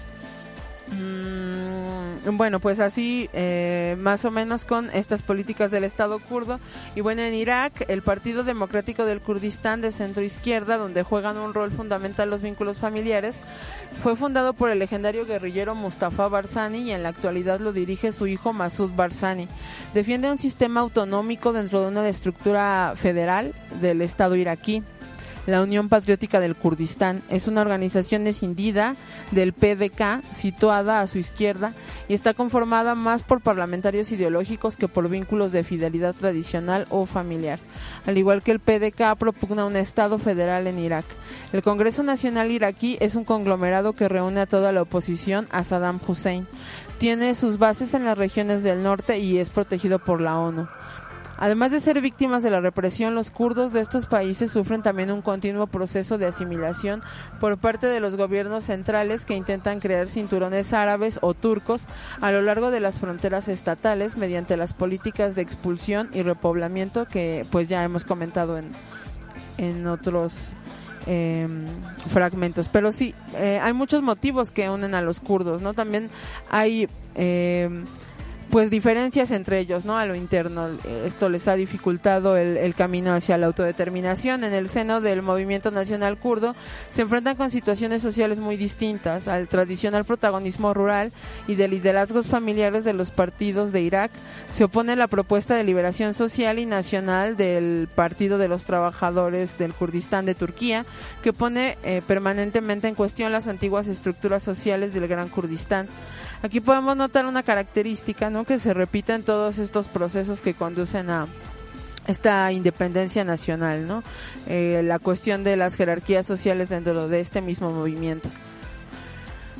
Mm, bueno, pues así eh, más o menos con estas políticas del Estado kurdo. Y bueno, en Irak, el Partido Democrático del Kurdistán, de centro izquierda, donde juegan un rol fundamental los vínculos familiares, fue fundado por el legendario guerrillero Mustafa Barzani, y en la actualidad lo dirige su hijo Masoud Barzani. Defiende un sistema autonómico dentro de una estructura federal del Estado iraquí. La Unión Patriótica del Kurdistán es una organización escindida del P D K, situada a su izquierda, y está conformada más por parlamentarios ideológicos que por vínculos de fidelidad tradicional o familiar. Al igual que el P D K, propugna un Estado federal en Irak. El Congreso Nacional Iraquí es un conglomerado que reúne a toda la oposición a Saddam Hussein. Tiene sus bases en las regiones del norte y es protegido por la ONU. Además de ser víctimas de la represión, los kurdos de estos países sufren también un continuo proceso de asimilación por parte de los gobiernos centrales, que intentan crear cinturones árabes o turcos a lo largo de las fronteras estatales mediante las políticas de expulsión y repoblamiento que pues ya hemos comentado en, en otros eh, fragmentos. Pero sí, eh, hay muchos motivos que unen a los kurdos, ¿no? También hay Eh, pues diferencias entre ellos, ¿no? A lo interno, esto les ha dificultado el, el camino hacia la autodeterminación. En el seno del movimiento nacional kurdo se enfrentan con situaciones sociales muy distintas. Al tradicional protagonismo rural y de liderazgos familiares de los partidos de Irak se opone la propuesta de liberación social y nacional del Partido de los Trabajadores del Kurdistán de Turquía, que pone eh, permanentemente en cuestión las antiguas estructuras sociales del Gran Kurdistán. Aquí podemos notar una característica, ¿no?, que se repite en todos estos procesos que conducen a esta independencia nacional, ¿no? Eh, la cuestión de las jerarquías sociales dentro de este mismo movimiento.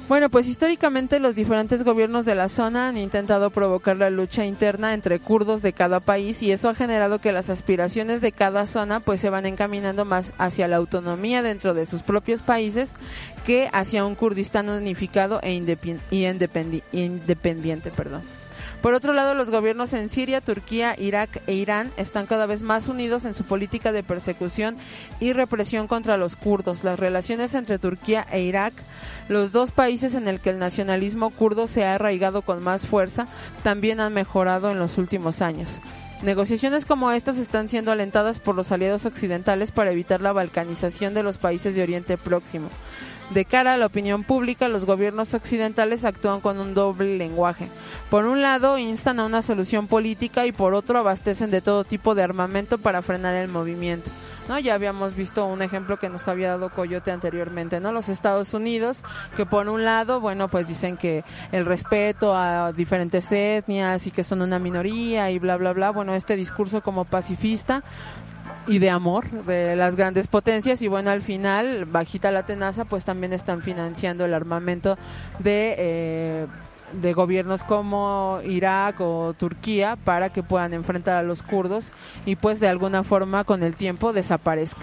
Bueno, pues históricamente los diferentes gobiernos de la zona han intentado provocar la lucha interna entre kurdos de cada país y eso ha generado que las aspiraciones de cada zona pues se van encaminando más hacia la autonomía dentro de sus propios países que hacia un Kurdistán unificado e independi- y independi- independiente, perdón. Por otro lado, los gobiernos en Siria, Turquía, Irak e Irán están cada vez más unidos en su política de persecución y represión contra los kurdos. Las relaciones entre Turquía e Irak, los dos países en el que el nacionalismo kurdo se ha arraigado con más fuerza, también han mejorado en los últimos años. Negociaciones como estas están siendo alentadas por los aliados occidentales para evitar la balcanización de los países de Oriente Próximo. De cara a la opinión pública, los gobiernos occidentales actúan con un doble lenguaje. Por un lado, instan a una solución política y por otro, abastecen de todo tipo de armamento para frenar el movimiento. ¿No? Ya habíamos visto un ejemplo que nos había dado Coyote anteriormente, ¿no? Los Estados Unidos, que por un lado, bueno, pues dicen que el respeto a diferentes etnias y que son una minoría y bla, bla, bla. Bueno, este discurso como pacifista y de amor de las grandes potencias y bueno, al final, bajita la tenaza, pues también están financiando el armamento de eh, de gobiernos como Irak o Turquía para que puedan enfrentar a los kurdos y pues de alguna forma con el tiempo desaparezca.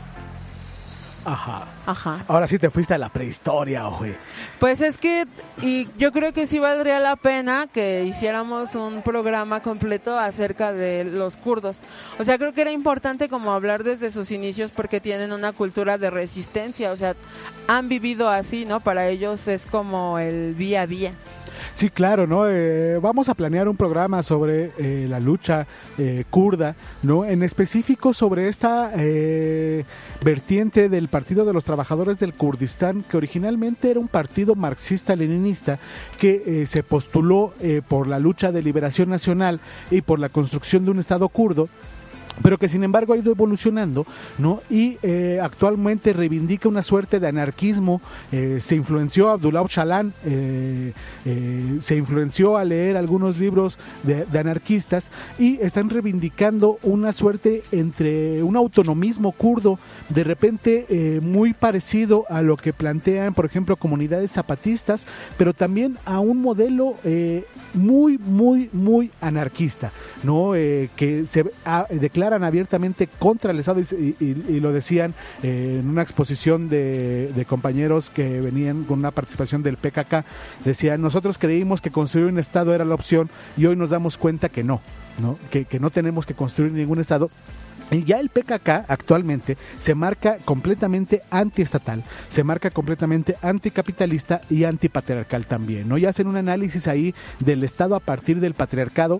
Ajá.
Ajá.
Ahora sí te fuiste a la prehistoria, güey.
Pues es que, y yo creo que sí valdría la pena que hiciéramos un programa completo acerca de los kurdos. O sea, creo que era importante como hablar desde sus inicios porque tienen una cultura de resistencia, o sea, han vivido así, ¿no? Para ellos es como el día a día.
Sí, claro, ¿no? Eh, vamos a planear un programa sobre eh, la lucha eh, kurda, ¿no? En específico sobre esta eh, vertiente del Partido de los Trabajadores del Kurdistán, que originalmente era un partido marxista-leninista que eh, se postuló eh, por la lucha de liberación nacional y por la construcción de un Estado kurdo, pero que sin embargo ha ido evolucionando, ¿no? Y eh, actualmente reivindica una suerte de anarquismo. Eh, se influenció a Abdullah Öcalan, eh, eh, se influenció a leer algunos libros de, de anarquistas y están reivindicando una suerte entre un autonomismo kurdo, de repente eh, muy parecido a lo que plantean, por ejemplo, comunidades zapatistas, pero también a un modelo eh, muy, muy, muy anarquista, ¿no? Eh, que se a, declara abiertamente contra el Estado y, y, y lo decían eh, en una exposición de, de compañeros que venían con una participación del P K K, decían, nosotros creímos que construir un Estado era la opción y hoy nos damos cuenta que no, ¿no? Que, que no tenemos que construir ningún Estado. Y ya el P K K actualmente se marca completamente antiestatal, se marca completamente anticapitalista y antipatriarcal también, ¿no? Y hacen un análisis ahí del Estado a partir del patriarcado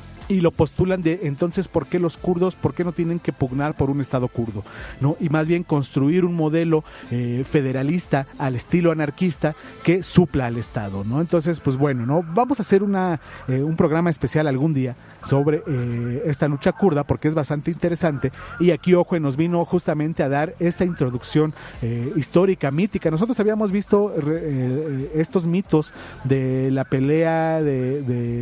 y lo postulan de entonces por qué los kurdos, por qué no tienen que pugnar por un Estado kurdo, ¿no? Y más bien construir un modelo eh, federalista al estilo anarquista que supla al Estado, ¿no? Entonces, pues bueno, no vamos a hacer una eh, un programa especial algún día sobre eh, esta lucha kurda porque es bastante interesante y aquí Ojo nos vino justamente a dar esa introducción eh, histórica, mítica. Nosotros habíamos visto eh, estos mitos de la pelea de,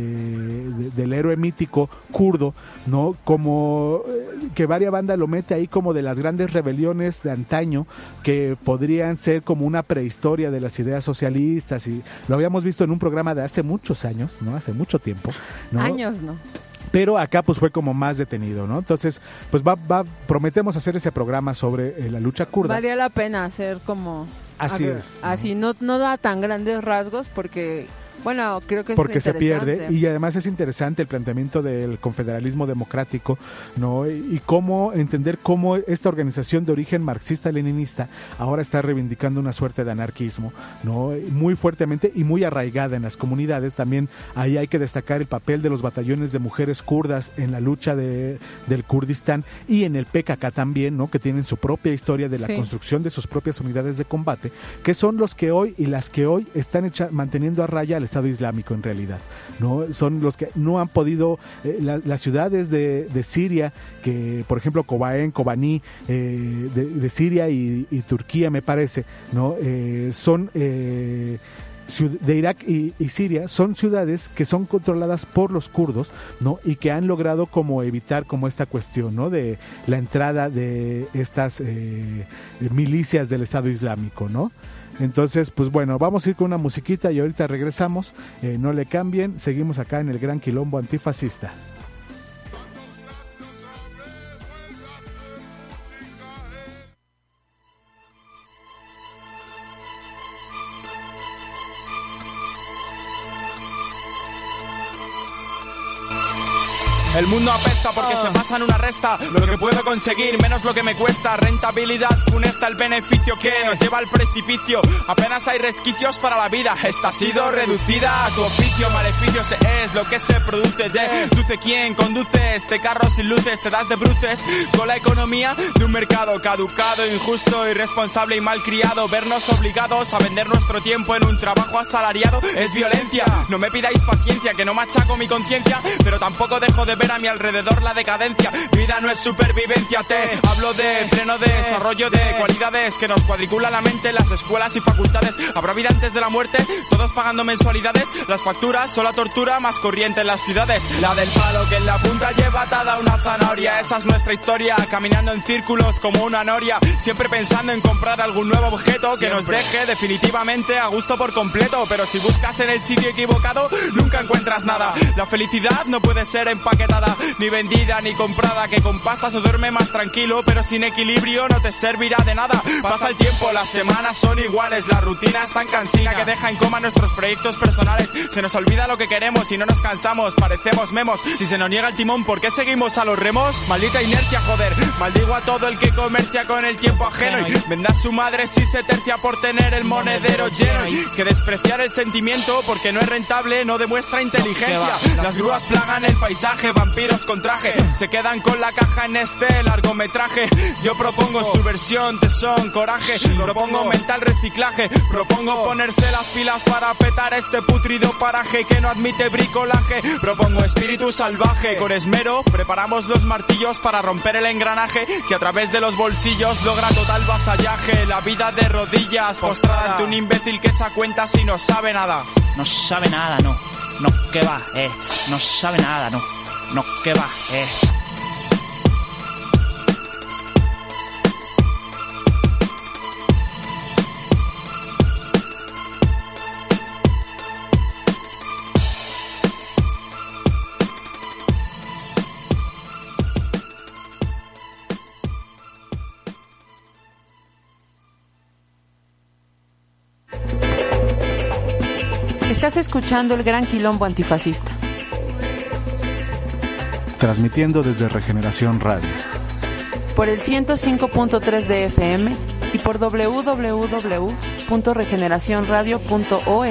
de, de, del héroe mítico kurdo, ¿no? Como eh, que varia banda lo mete ahí como de las grandes rebeliones de antaño que podrían ser como una prehistoria de las ideas socialistas y lo habíamos visto en un programa de hace muchos años, ¿no? Hace mucho tiempo, ¿no?
Años, ¿no?
Pero acá pues fue como más detenido, ¿no? Entonces, pues va, va prometemos hacer ese programa sobre eh, la lucha kurda.
Valía la pena hacer como
así
ver,
es,
así no no da tan grandes rasgos porque bueno, creo que
porque
es
se pierde y además es interesante el planteamiento del confederalismo democrático, ¿no? Y, y cómo entender cómo esta organización de origen marxista-leninista ahora está reivindicando una suerte de anarquismo, ¿no? Muy fuertemente y muy arraigada en las comunidades. También ahí hay que destacar el papel de los batallones de mujeres kurdas en la lucha de, del Kurdistán y en el P K K también, ¿no? Que tienen su propia historia de la sí. construcción de sus propias unidades de combate, que son los que hoy y las que hoy están hecha, manteniendo a raya al Estado Islámico en realidad, ¿no? Son los que no han podido, eh, la, las ciudades de, de Siria, que por ejemplo Kobani, Kobani eh, de, de Siria y, y Turquía me parece, ¿no? Eh, son eh, de Irak y, y Siria son ciudades que son controladas por los kurdos, ¿no? Y que han logrado como evitar como esta cuestión, ¿no? De la entrada de estas eh, milicias del Estado Islámico, ¿no? Entonces, pues bueno, vamos a ir con una musiquita y ahorita regresamos. Eh, no le cambien, seguimos acá en el Gran Quilombo Antifascista.
El mundo apesta porque oh. se pasa en una resta. Lo que puedo conseguir, menos lo que me cuesta. Rentabilidad funesta, el beneficio que nos lleva al precipicio. Apenas hay resquicios para la vida. Esta ha sido reducida a tu oficio. Maleficios es lo que se produce. Deduce quién conduce este carro sin luces. Te das de bruces con la economía de un mercado caducado, injusto, irresponsable y malcriado. Vernos obligados a vender nuestro tiempo en un trabajo asalariado es violencia. No me pidáis paciencia, que no machaco mi conciencia, pero tampoco dejo de ver a mi alrededor la decadencia. Mi vida no es supervivencia, te hablo de pleno desarrollo de cualidades que nos cuadricula la mente en las escuelas y facultades. Habrá vida antes de la muerte, todos pagando mensualidades. Las facturas son la tortura más corriente en las ciudades. La del palo que en la punta lleva atada una zanahoria. Esa es nuestra historia, caminando en círculos como una noria, siempre pensando en comprar algún nuevo objeto que siempre nos deje definitivamente a gusto por completo. Pero si buscas en el sitio equivocado, nunca encuentras nada. La felicidad no puede ser empaquetada, ni vendida ni comprada, que con pasta se duerme más tranquilo, pero sin equilibrio no te servirá de nada. Pasa el tiempo, las semanas son iguales, la rutina es tan cansina que deja en coma nuestros proyectos personales. Se nos olvida lo que queremos y no nos cansamos, parecemos memos. Si se nos niega el timón, ¿por qué seguimos a los remos? Maldita inercia, joder, maldigo a todo el que comercia con el tiempo ajeno y venda a su madre si se tercia por tener el monedero lleno. Y que despreciar el sentimiento porque no es rentable no demuestra inteligencia. Las grúas plagan el paisaje, vampiros con traje se quedan con la caja en este largometraje. Yo propongo subversión, tesón, coraje. Propongo mental reciclaje. Propongo ponerse las pilas para petar este putrido paraje que no admite bricolaje. Propongo espíritu salvaje. Con esmero preparamos los martillos para romper el engranaje que a través de los bolsillos logra total vasallaje. La vida de rodillas postrada ante un imbécil que echa cuentas y no sabe nada.
No sabe nada, no. No, que va, eh. No sabe nada, no. No, que va, eh.
Estás escuchando el Gran Quilombo Antifascista.
Transmitiendo desde Regeneración Radio.
Por el ciento cinco punto tres de F M y por doble u doble u doble u punto regeneración radio punto org.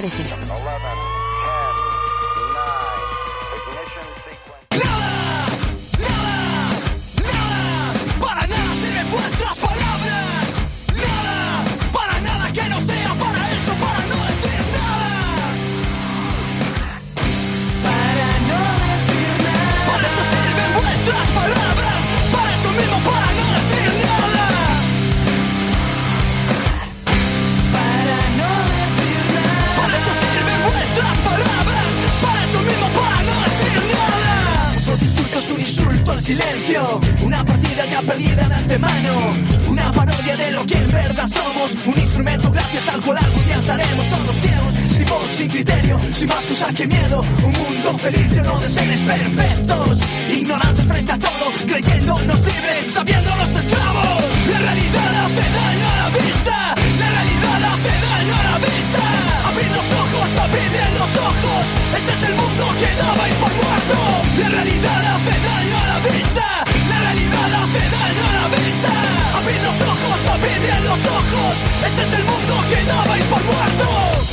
Silencio, una partida ya perdida de antemano, una parodia de lo que en verdad somos, un instrumento gracias al cual algún día estaremos todos ciegos, sin voz, sin criterio, sin más cosa que miedo, un mundo feliz lleno de seres perfectos, ignorantes frente a todo, creyéndonos libres, sabiéndonos esclavos. La realidad hace daño a la vista, la realidad hace daño a la vista. Abrid los ojos, abrid bien los ojos, este es el mundo que dabais por muerto. La realidad hace daño a la vista, la realidad hace daño a la vista. Abrid los ojos, abrid bien los ojos, este es el mundo que dabais por muerto.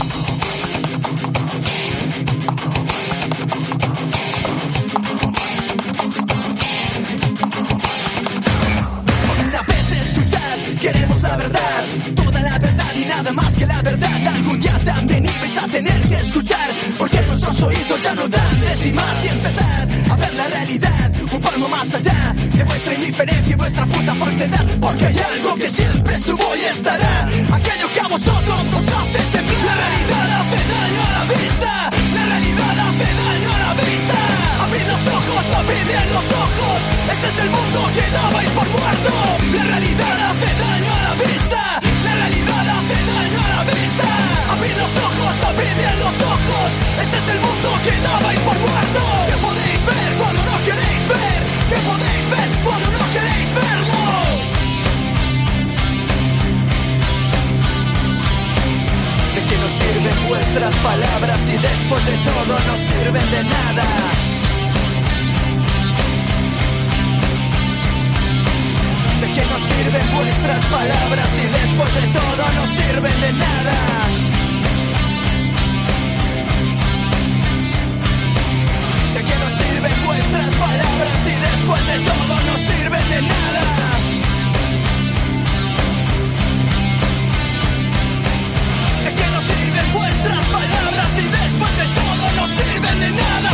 Queremos la verdad, toda la verdad y nada más que la verdad. Algún día también ibais a tener que escuchar, porque nuestros oídos ya no dan de sí más. Y empezar a ver la realidad un palmo más allá de vuestra indiferencia y vuestra puta falsedad. Porque hay algo que siempre estuvo y estará, aquello que a vosotros os hace temblar. La realidad hace daño. vuestras palabras y después de todo no sirven de nada. ¿De qué nos sirven vuestras palabras y después de todo no sirven de nada? ¿De qué nos sirven vuestras palabras y después de todo no sirven de nada? ¿De qué nos sirven vuestras palabras y después de todo no sirven de nada?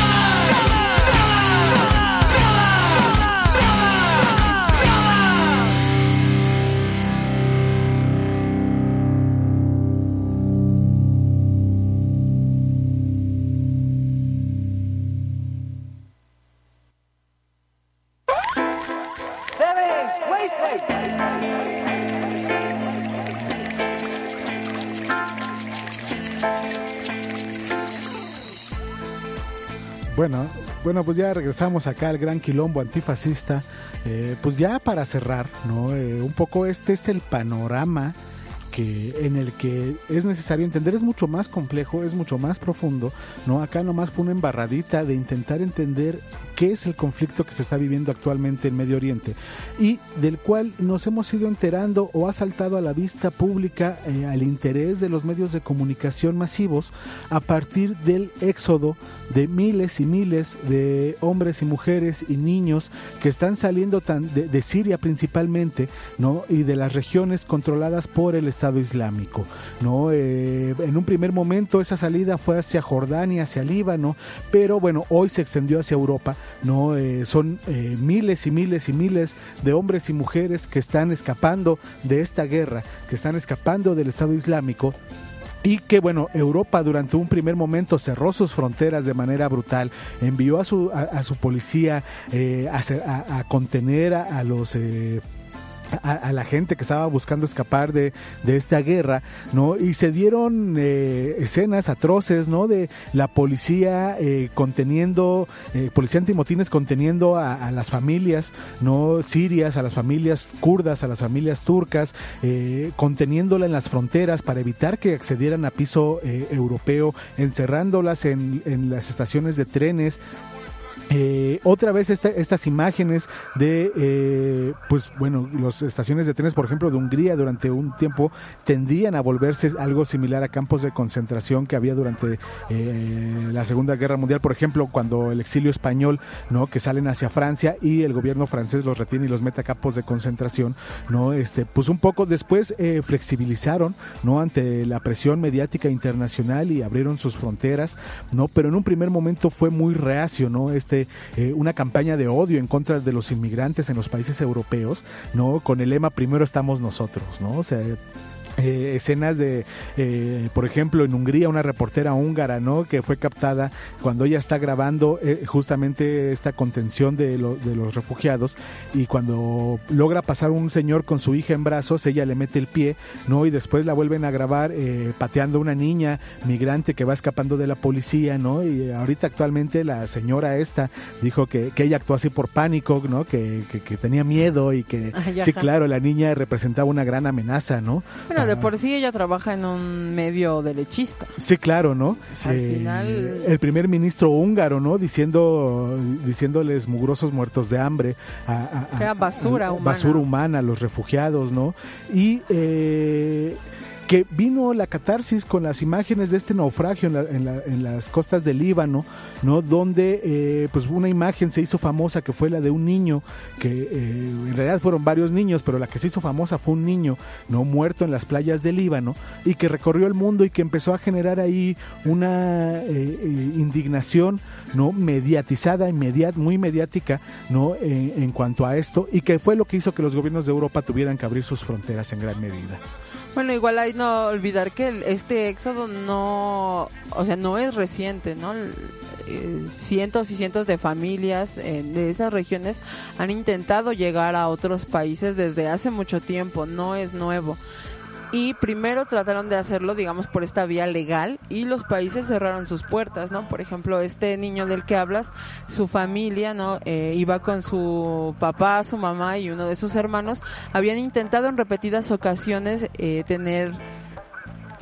Bueno, bueno, pues ya regresamos acá al gran quilombo antifascista. Eh, pues ya para cerrar, ¿no? Eh, un poco este es el panorama que en el que es necesario entender. Es mucho más complejo, es mucho más profundo, ¿no? Acá nomás fue una embarradita de intentar entender qué es el conflicto que se está viviendo actualmente en Medio Oriente y del cual nos hemos ido enterando o ha saltado a la vista pública eh, al interés de los medios de comunicación masivos a partir del éxodo de miles y miles de hombres y mujeres y niños que están saliendo tan de, de Siria principalmente, ¿no? Y de las regiones controladas por el Estado Islámico, ¿no? Eh, en un primer momento esa salida fue hacia Jordania, hacia Líbano, pero bueno, hoy se extendió hacia Europa, ¿no? Eh, son eh, miles y miles y miles de hombres y mujeres que están escapando de esta guerra, que están escapando del Estado Islámico. Y que bueno, Europa durante un primer momento cerró sus fronteras de manera brutal, envió a su, a, a su policía eh, a, a, a contener a, a los... Eh, A, a la gente que estaba buscando escapar de, de esta guerra, ¿no? Y se dieron eh, escenas atroces, ¿no? De la policía eh, conteniendo, eh, policía antimotines conteniendo a, a las familias, ¿no? Sirias, a las familias kurdas, a las familias turcas, eh, conteniéndola en las fronteras para evitar que accedieran a piso eh, europeo, encerrándolas en, en las estaciones de trenes. Eh, otra vez esta, estas imágenes de eh, pues bueno, las estaciones de trenes, por ejemplo, de Hungría durante un tiempo tendían a volverse algo similar a campos de concentración que había durante eh, la Segunda Guerra Mundial, por ejemplo, cuando el exilio español, ¿no? Que salen hacia Francia y el gobierno francés los retiene y los mete a campos de concentración, ¿no? Este, pues un poco después eh, flexibilizaron, ¿no? Ante la presión mediática internacional y abrieron sus fronteras, ¿no? Pero en un primer momento fue muy reacio, ¿no? Este Eh, una campaña de odio en contra de los inmigrantes en los países europeos, ¿no? Con el lema primero estamos nosotros, ¿no? O sea, Eh, escenas de, eh, por ejemplo, en Hungría, una reportera húngara, ¿no? Que fue captada cuando ella está grabando eh, justamente esta contención de, lo, de los refugiados, y cuando logra pasar un señor con su hija en brazos, ella le mete el pie, ¿no? Y después la vuelven a grabar eh, pateando a una niña migrante que va escapando de la policía, ¿no? Y ahorita actualmente la señora esta dijo que, que ella actuó así por pánico, ¿no? Que, que, que tenía miedo y que, Ay, sí, claro, la niña representaba una gran amenaza, ¿no?
Bueno, de por sí ella trabaja en un medio derechista.
Sí, claro, ¿no?
Al
eh,
final...
El primer ministro húngaro, ¿no? Diciendo, diciéndoles mugrosos muertos de hambre. A, a,
Era basura
a,
humana.
Basura humana a los refugiados, ¿no? Y... Eh, que vino la catarsis con las imágenes de este naufragio en, la, en, la, en las costas del Líbano, ¿no? Donde eh, pues una imagen se hizo famosa que fue la de un niño, que eh, en realidad fueron varios niños, pero la que se hizo famosa fue un niño, ¿no? Muerto en las playas del Líbano, y que recorrió el mundo y que empezó a generar ahí una eh, eh, indignación, ¿no? Mediatizada, inmediat, muy mediática, ¿no? En, en cuanto a esto, y que fue lo que hizo que los gobiernos de Europa tuvieran que abrir sus fronteras en gran medida.
Bueno, igual hay no olvidar que el, este éxodo no, o sea, no es reciente, ¿no? Eh, cientos y cientos de familias eh, de esas regiones han intentado llegar a otros países desde hace mucho tiempo, no es nuevo. Y primero trataron de hacerlo, digamos, por esta vía legal, y los países cerraron sus puertas, ¿no? Por ejemplo, este niño del que hablas, su familia, ¿no? Eh, iba con su papá, su mamá y uno de sus hermanos. Habían intentado en repetidas ocasiones eh, tener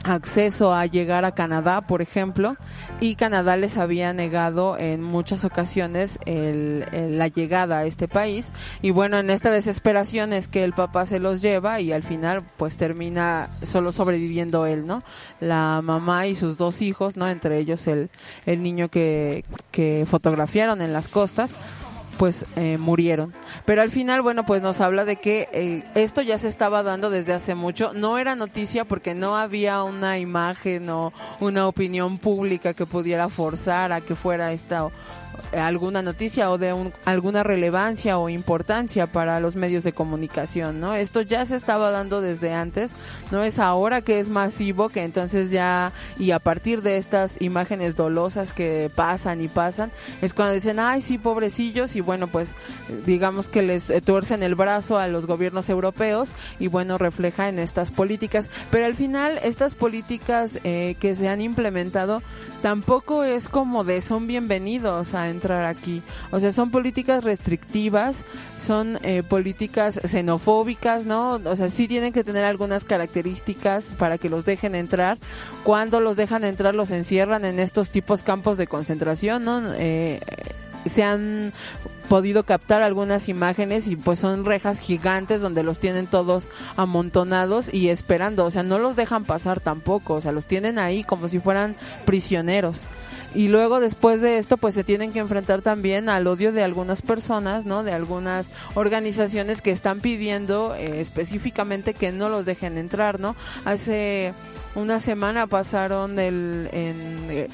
acceso a llegar a Canadá, por ejemplo, y Canadá les había negado en muchas ocasiones el, el, la llegada a este país, y bueno, en esta desesperación es que el papá se los lleva y al final pues termina solo sobreviviendo él, ¿no? La mamá y sus dos hijos, ¿no? Entre ellos el, el niño que, que fotografiaron en las costas, pues eh, murieron. Pero al final, bueno, pues nos habla de que eh, esto ya se estaba dando desde hace mucho. No era noticia porque no había una imagen o una opinión pública que pudiera forzar a que fuera esta alguna noticia o de un, alguna relevancia o importancia para los medios de comunicación, ¿no? Esto ya se estaba dando desde antes, no es ahora que es masivo, que entonces ya, y a partir de estas imágenes dolosas que pasan y pasan, es cuando dicen, ay sí, pobrecillos, y bueno, pues digamos que les tuercen el brazo a los gobiernos europeos, y bueno, refleja en estas políticas, pero al final estas políticas eh, que se han implementado tampoco es como de son bienvenidos a entrar aquí, o sea, son políticas restrictivas, son eh, políticas xenofóbicas, ¿no? O sea, sí tienen que tener algunas características para que los dejen entrar. Cuando los dejan entrar los encierran en estos tipos campos de concentración, ¿no? Eh, se han podido captar algunas imágenes y pues son rejas gigantes donde los tienen todos amontonados y esperando, o sea, no los dejan pasar tampoco, o sea, los tienen ahí como si fueran prisioneros. Y luego después de esto pues se tienen que enfrentar también al odio de algunas personas, ¿no? De algunas organizaciones que están pidiendo eh, específicamente que no los dejen entrar, ¿no? Hace una semana pasaron el, en,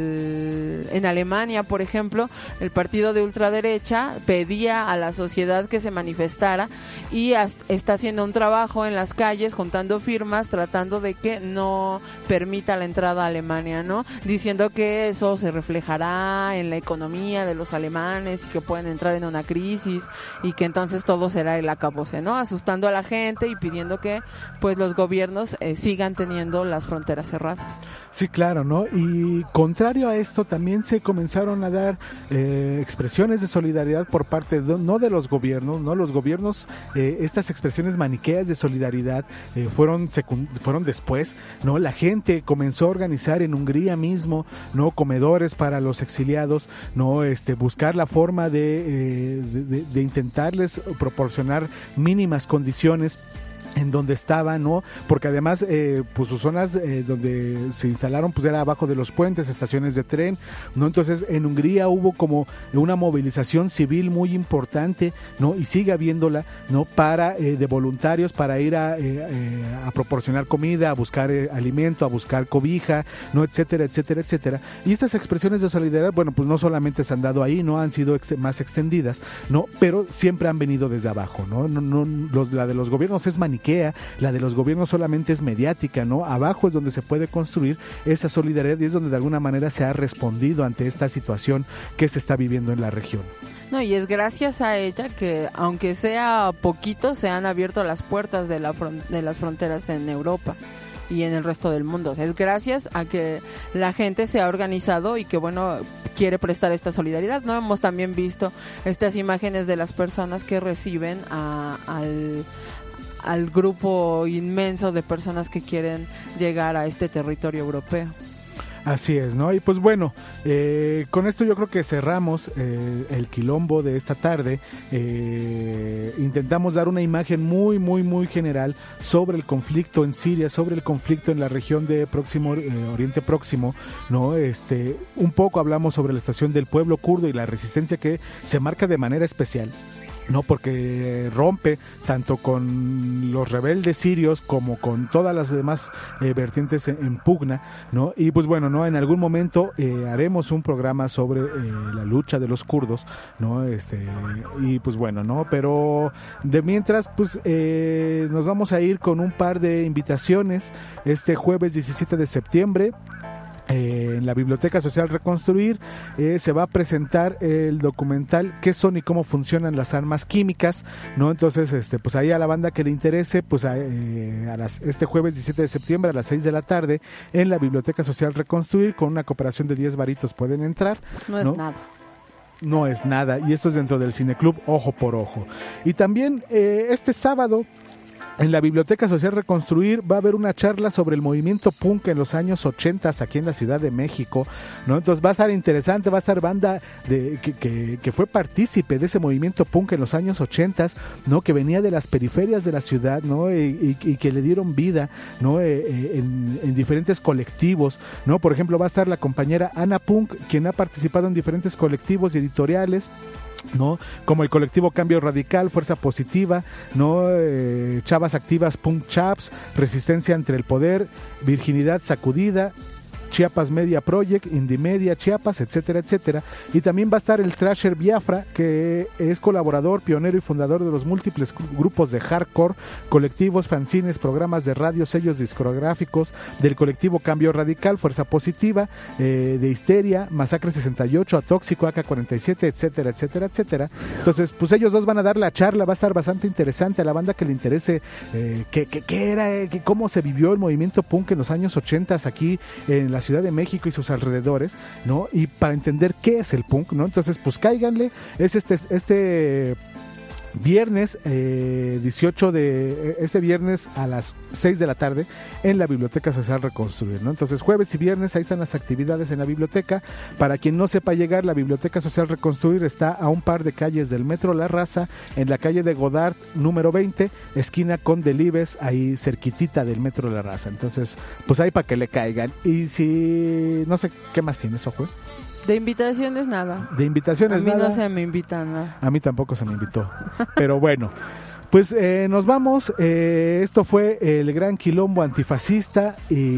el, en Alemania, por ejemplo, el partido de ultraderecha pedía a la sociedad que se manifestara y hasta, está haciendo un trabajo en las calles juntando firmas tratando de que no permita la entrada a Alemania, ¿no? Diciendo que eso se reflejará en la economía de los alemanes y que pueden entrar en una crisis y que entonces todo será el acabose, ¿no? Asustando a la gente y pidiendo que pues los gobiernos eh, sigan teniendo las fronteras cerradas.
Sí, claro, ¿no? Y contrario a esto también se comenzaron a dar eh, expresiones de solidaridad por parte de, no de los gobiernos, ¿no? Los gobiernos, eh, estas expresiones maniqueas de solidaridad eh, fueron secund- fueron después, ¿no? La gente comenzó a organizar en Hungría mismo, ¿no? Comedores para los exiliados, ¿no? Este, buscar la forma de, eh, de, de, de intentarles proporcionar mínimas condiciones en donde estaban, ¿no? Porque además, eh, pues sus zonas eh, donde se instalaron, pues era abajo de los puentes, estaciones de tren, ¿no? Entonces, en Hungría hubo como una movilización civil muy importante, ¿no? Y sigue habiéndola, ¿no? Para, eh, de voluntarios para ir a, eh, eh, a proporcionar comida, a buscar eh, alimento, a buscar cobija, ¿no? Etcétera, etcétera, etcétera. Y estas expresiones de solidaridad, bueno, pues no solamente se han dado ahí, ¿no? Han sido ex- más extendidas, ¿no? Pero siempre han venido desde abajo, ¿no? No, no los, la de los gobiernos es maniquea, la de los gobiernos solamente es mediática, ¿no? Abajo es donde se puede construir esa solidaridad y es donde de alguna manera se ha respondido ante esta situación que se está viviendo en la región.
No, y es gracias a ella que, aunque sea poquito, se han abierto las puertas de, la fron- de las fronteras en Europa y en el resto del mundo. O sea, es gracias a que la gente se ha organizado y que, bueno, quiere prestar esta solidaridad, ¿no? Hemos también visto estas imágenes de las personas que reciben a, al... al grupo inmenso de personas que quieren llegar a este territorio europeo.
Así es, ¿no? Y pues bueno, eh, con esto yo creo que cerramos eh, el quilombo de esta tarde. Eh, intentamos dar una imagen muy, muy, muy general sobre el conflicto en Siria, sobre el conflicto en la región de Próximo eh, Oriente Próximo, ¿no? Este, un poco hablamos sobre la situación del pueblo kurdo y la resistencia que se marca de manera especial, no, porque rompe tanto con los rebeldes sirios como con todas las demás eh, vertientes en, en pugna, ¿no? Y pues bueno, no, en algún momento eh, haremos un programa sobre eh, la lucha de los kurdos, ¿no? Este, y pues bueno, no, pero de mientras, pues eh, nos vamos a ir con un par de invitaciones este jueves diecisiete de septiembre. Eh, en la Biblioteca Social Reconstruir eh, se va a presentar el documental ¿Qué son y cómo funcionan las armas químicas? ¿No? Entonces, este, pues ahí a la banda que le interese, pues a, eh, a las, este jueves diecisiete de septiembre a las seis de la tarde en la Biblioteca Social Reconstruir con una cooperación de diez varitos pueden entrar.
No es
¿no?
nada.
No es nada, y esto es dentro del Cineclub Ojo por Ojo. Y también eh, este sábado En la Biblioteca Social Reconstruir va a haber una charla sobre el movimiento punk en los años ochenta aquí en la Ciudad de México, ¿no? Entonces va a estar interesante, va a estar banda de, que, que, que fue partícipe de ese movimiento punk en los años ochenta, ¿no? Que venía de las periferias de la ciudad, ¿no? Y, y, y que le dieron vida, ¿no? Eh, eh, en, en diferentes colectivos, ¿no? Por ejemplo, va a estar la compañera Ana Punk, quien ha participado en diferentes colectivos y editoriales, ¿no? Como el colectivo Cambio Radical, Fuerza Positiva, ¿no? Eh, Chavas Activas, Punk Chaps, Resistencia entre el Poder, Virginidad Sacudida, Chiapas Media Project, Indie Media Chiapas, etcétera, etcétera. Y también va a estar el Thrasher Biafra, que es colaborador, pionero y fundador de los múltiples grupos de hardcore, colectivos, fanzines, programas de radio, sellos discográficos, del colectivo Cambio Radical, Fuerza Positiva, eh, de Histeria, Masacre sesenta y ocho, Atóxico, A K cuarenta y siete, etcétera, etcétera, etcétera. Entonces, pues ellos dos van a dar la charla, va a estar bastante interesante a la banda que le interese eh, qué, qué, qué era, eh, qué, cómo se vivió el movimiento punk en los años ochenta aquí en la Ciudad de México y sus alrededores, ¿no? Y para entender qué es el punk, ¿no? Entonces, pues cáiganle, es este este viernes eh, dieciocho de este viernes a las seis de la tarde en la Biblioteca Social Reconstruir, ¿no? Entonces, jueves y viernes ahí están las actividades en la biblioteca. Para quien no sepa llegar, la Biblioteca Social Reconstruir está a un par de calles del Metro La Raza, en la calle de Godard número veinte, esquina con Delibes, ahí cerquitita del Metro La Raza. Entonces, pues ahí para que le caigan. Y si no sé qué más tienes, Ojo.
De invitaciones nada.
De invitaciones nada.
A mí nada? no se me invita nada.
A mí tampoco se me invitó. Pero bueno, pues eh, nos vamos. Eh, esto fue el Gran Quilombo Antifascista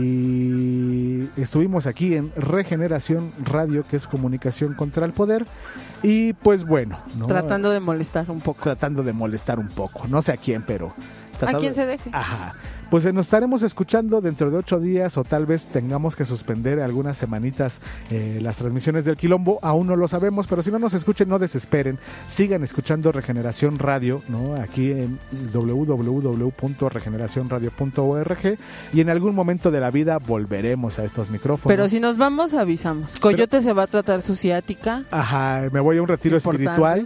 y estuvimos aquí en Regeneración Radio, que es comunicación contra el poder. Y pues bueno, ¿no?
Tratando de molestar un poco.
Tratando de molestar un poco. No sé a quién, pero...
A quien se deje.
Ajá. Pues nos estaremos escuchando dentro de ocho días o tal vez tengamos que suspender algunas semanitas eh, las transmisiones del Quilombo. Aún no lo sabemos, pero si no nos escuchen, no desesperen. Sigan escuchando Regeneración Radio, ¿no? Aquí en doble u doble u doble u punto regeneración radio punto org, y en algún momento de la vida volveremos a estos micrófonos.
Pero si nos vamos, avisamos. Coyote pero, se va a tratar su ciática.
Ajá, me voy a un retiro espiritual.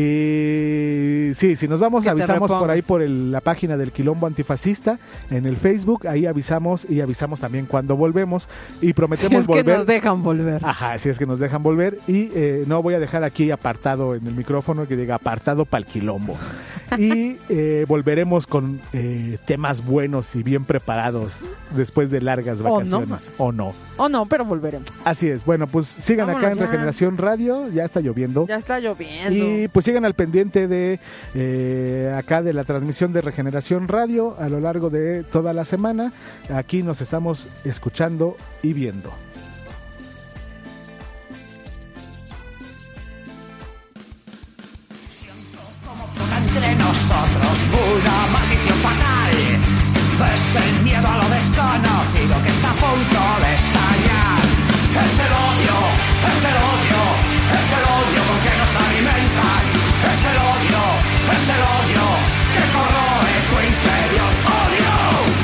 Y sí, si nos vamos, avisamos por ahí por el, la página del Quilombo Antifascista en el Facebook, ahí avisamos y avisamos también cuando volvemos y prometemos
si es
volver.
que nos dejan volver.
Ajá, si es que nos dejan volver y eh, no voy a dejar aquí apartado en el micrófono que diga apartado para el Quilombo. Y eh, volveremos con eh, temas buenos y bien preparados después de largas vacaciones. O no. O no.
O no, pero volveremos.
Así es. Bueno, pues sigan Vámonos acá en ya. Regeneración Radio. Ya está lloviendo.
Ya está lloviendo.
Y pues sigan al pendiente de eh, acá de la transmisión de Regeneración Radio a lo largo de toda la semana. Aquí nos estamos escuchando y viendo.
Entre nosotros una maldición fatal. Es el miedo a lo desconocido que está a punto de estallar. Es el odio, es el odio, es el odio con que nos alimentan. Es el odio, es el odio que corroe tu interior. ¡Odio!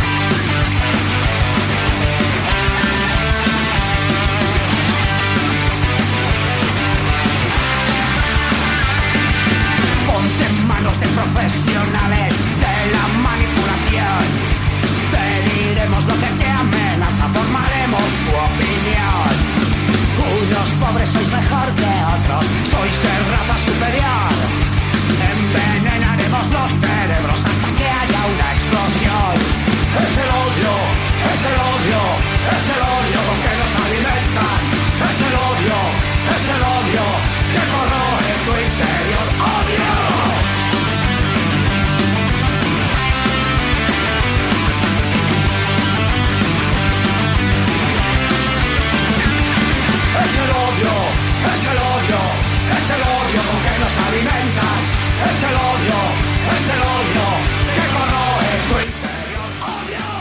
Ponte en manos de profesionales de la manipulación. Te diremos lo que te amenaza, formaremos tu opinión. Unos pobres sois mejor que otros, sois de raza superior. Envenenaremos los cerebros hasta que haya una explosión. Es el odio, es el odio, es el odio con que nos alimentan. Es el odio, es el odio que corroe tu interior. ¡Odio! Es el odio, es el odio, es el odio con que nos alimentan. Es el odio, es el odio que corroe tu interior. ¡Odio!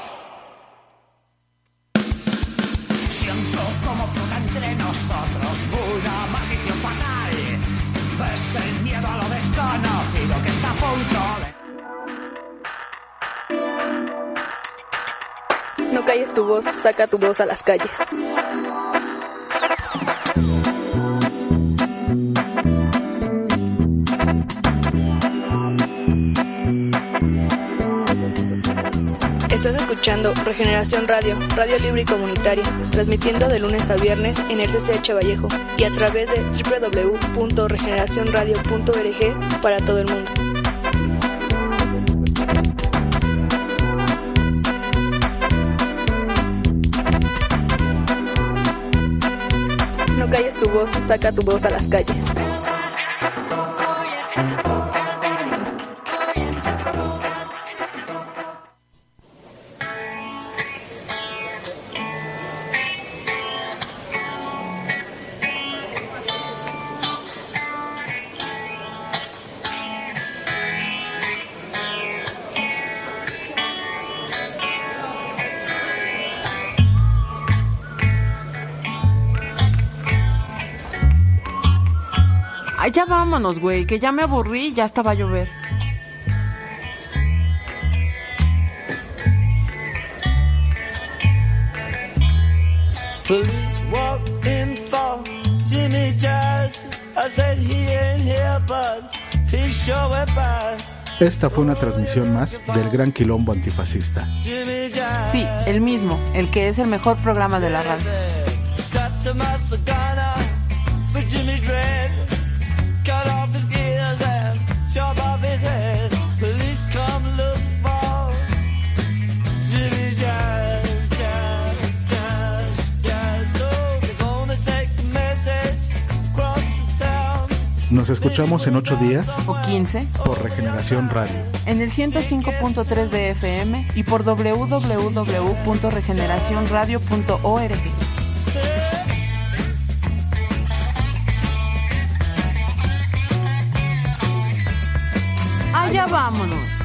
Siento como flota entre nosotros una maldición fatal. Es el miedo a lo desconocido que está a punto de...
No calles tu voz, saca tu voz a las calles. escuchando Regeneración Radio, Radio Libre y Comunitaria, transmitiendo de lunes a viernes en el C C H Vallejo y a través de doble u doble u doble u punto regeneración radio punto org para todo el mundo. No calles tu voz, saca tu voz a las calles.
Ay, ya vámonos, güey, que ya me aburrí y ya hasta va a llover.
Police walked in for Jimmy Jazz. I said he ain't here, but he sure went past.
Esta fue una transmisión más del Gran Quilombo Antifascista.
Sí, el mismo, el que es el mejor programa de la radio.
Cut off his gears and chop off his head. Police come look for Jimmy Jazz, Jazz, Jazz, Jazz. So they're gonna take the message across the town.
Nos escuchamos en ocho días
o quince
por Regeneración Radio
en el ciento cinco punto tres de F M y por doble u doble u doble u punto regeneración radio punto org. Allá vámonos.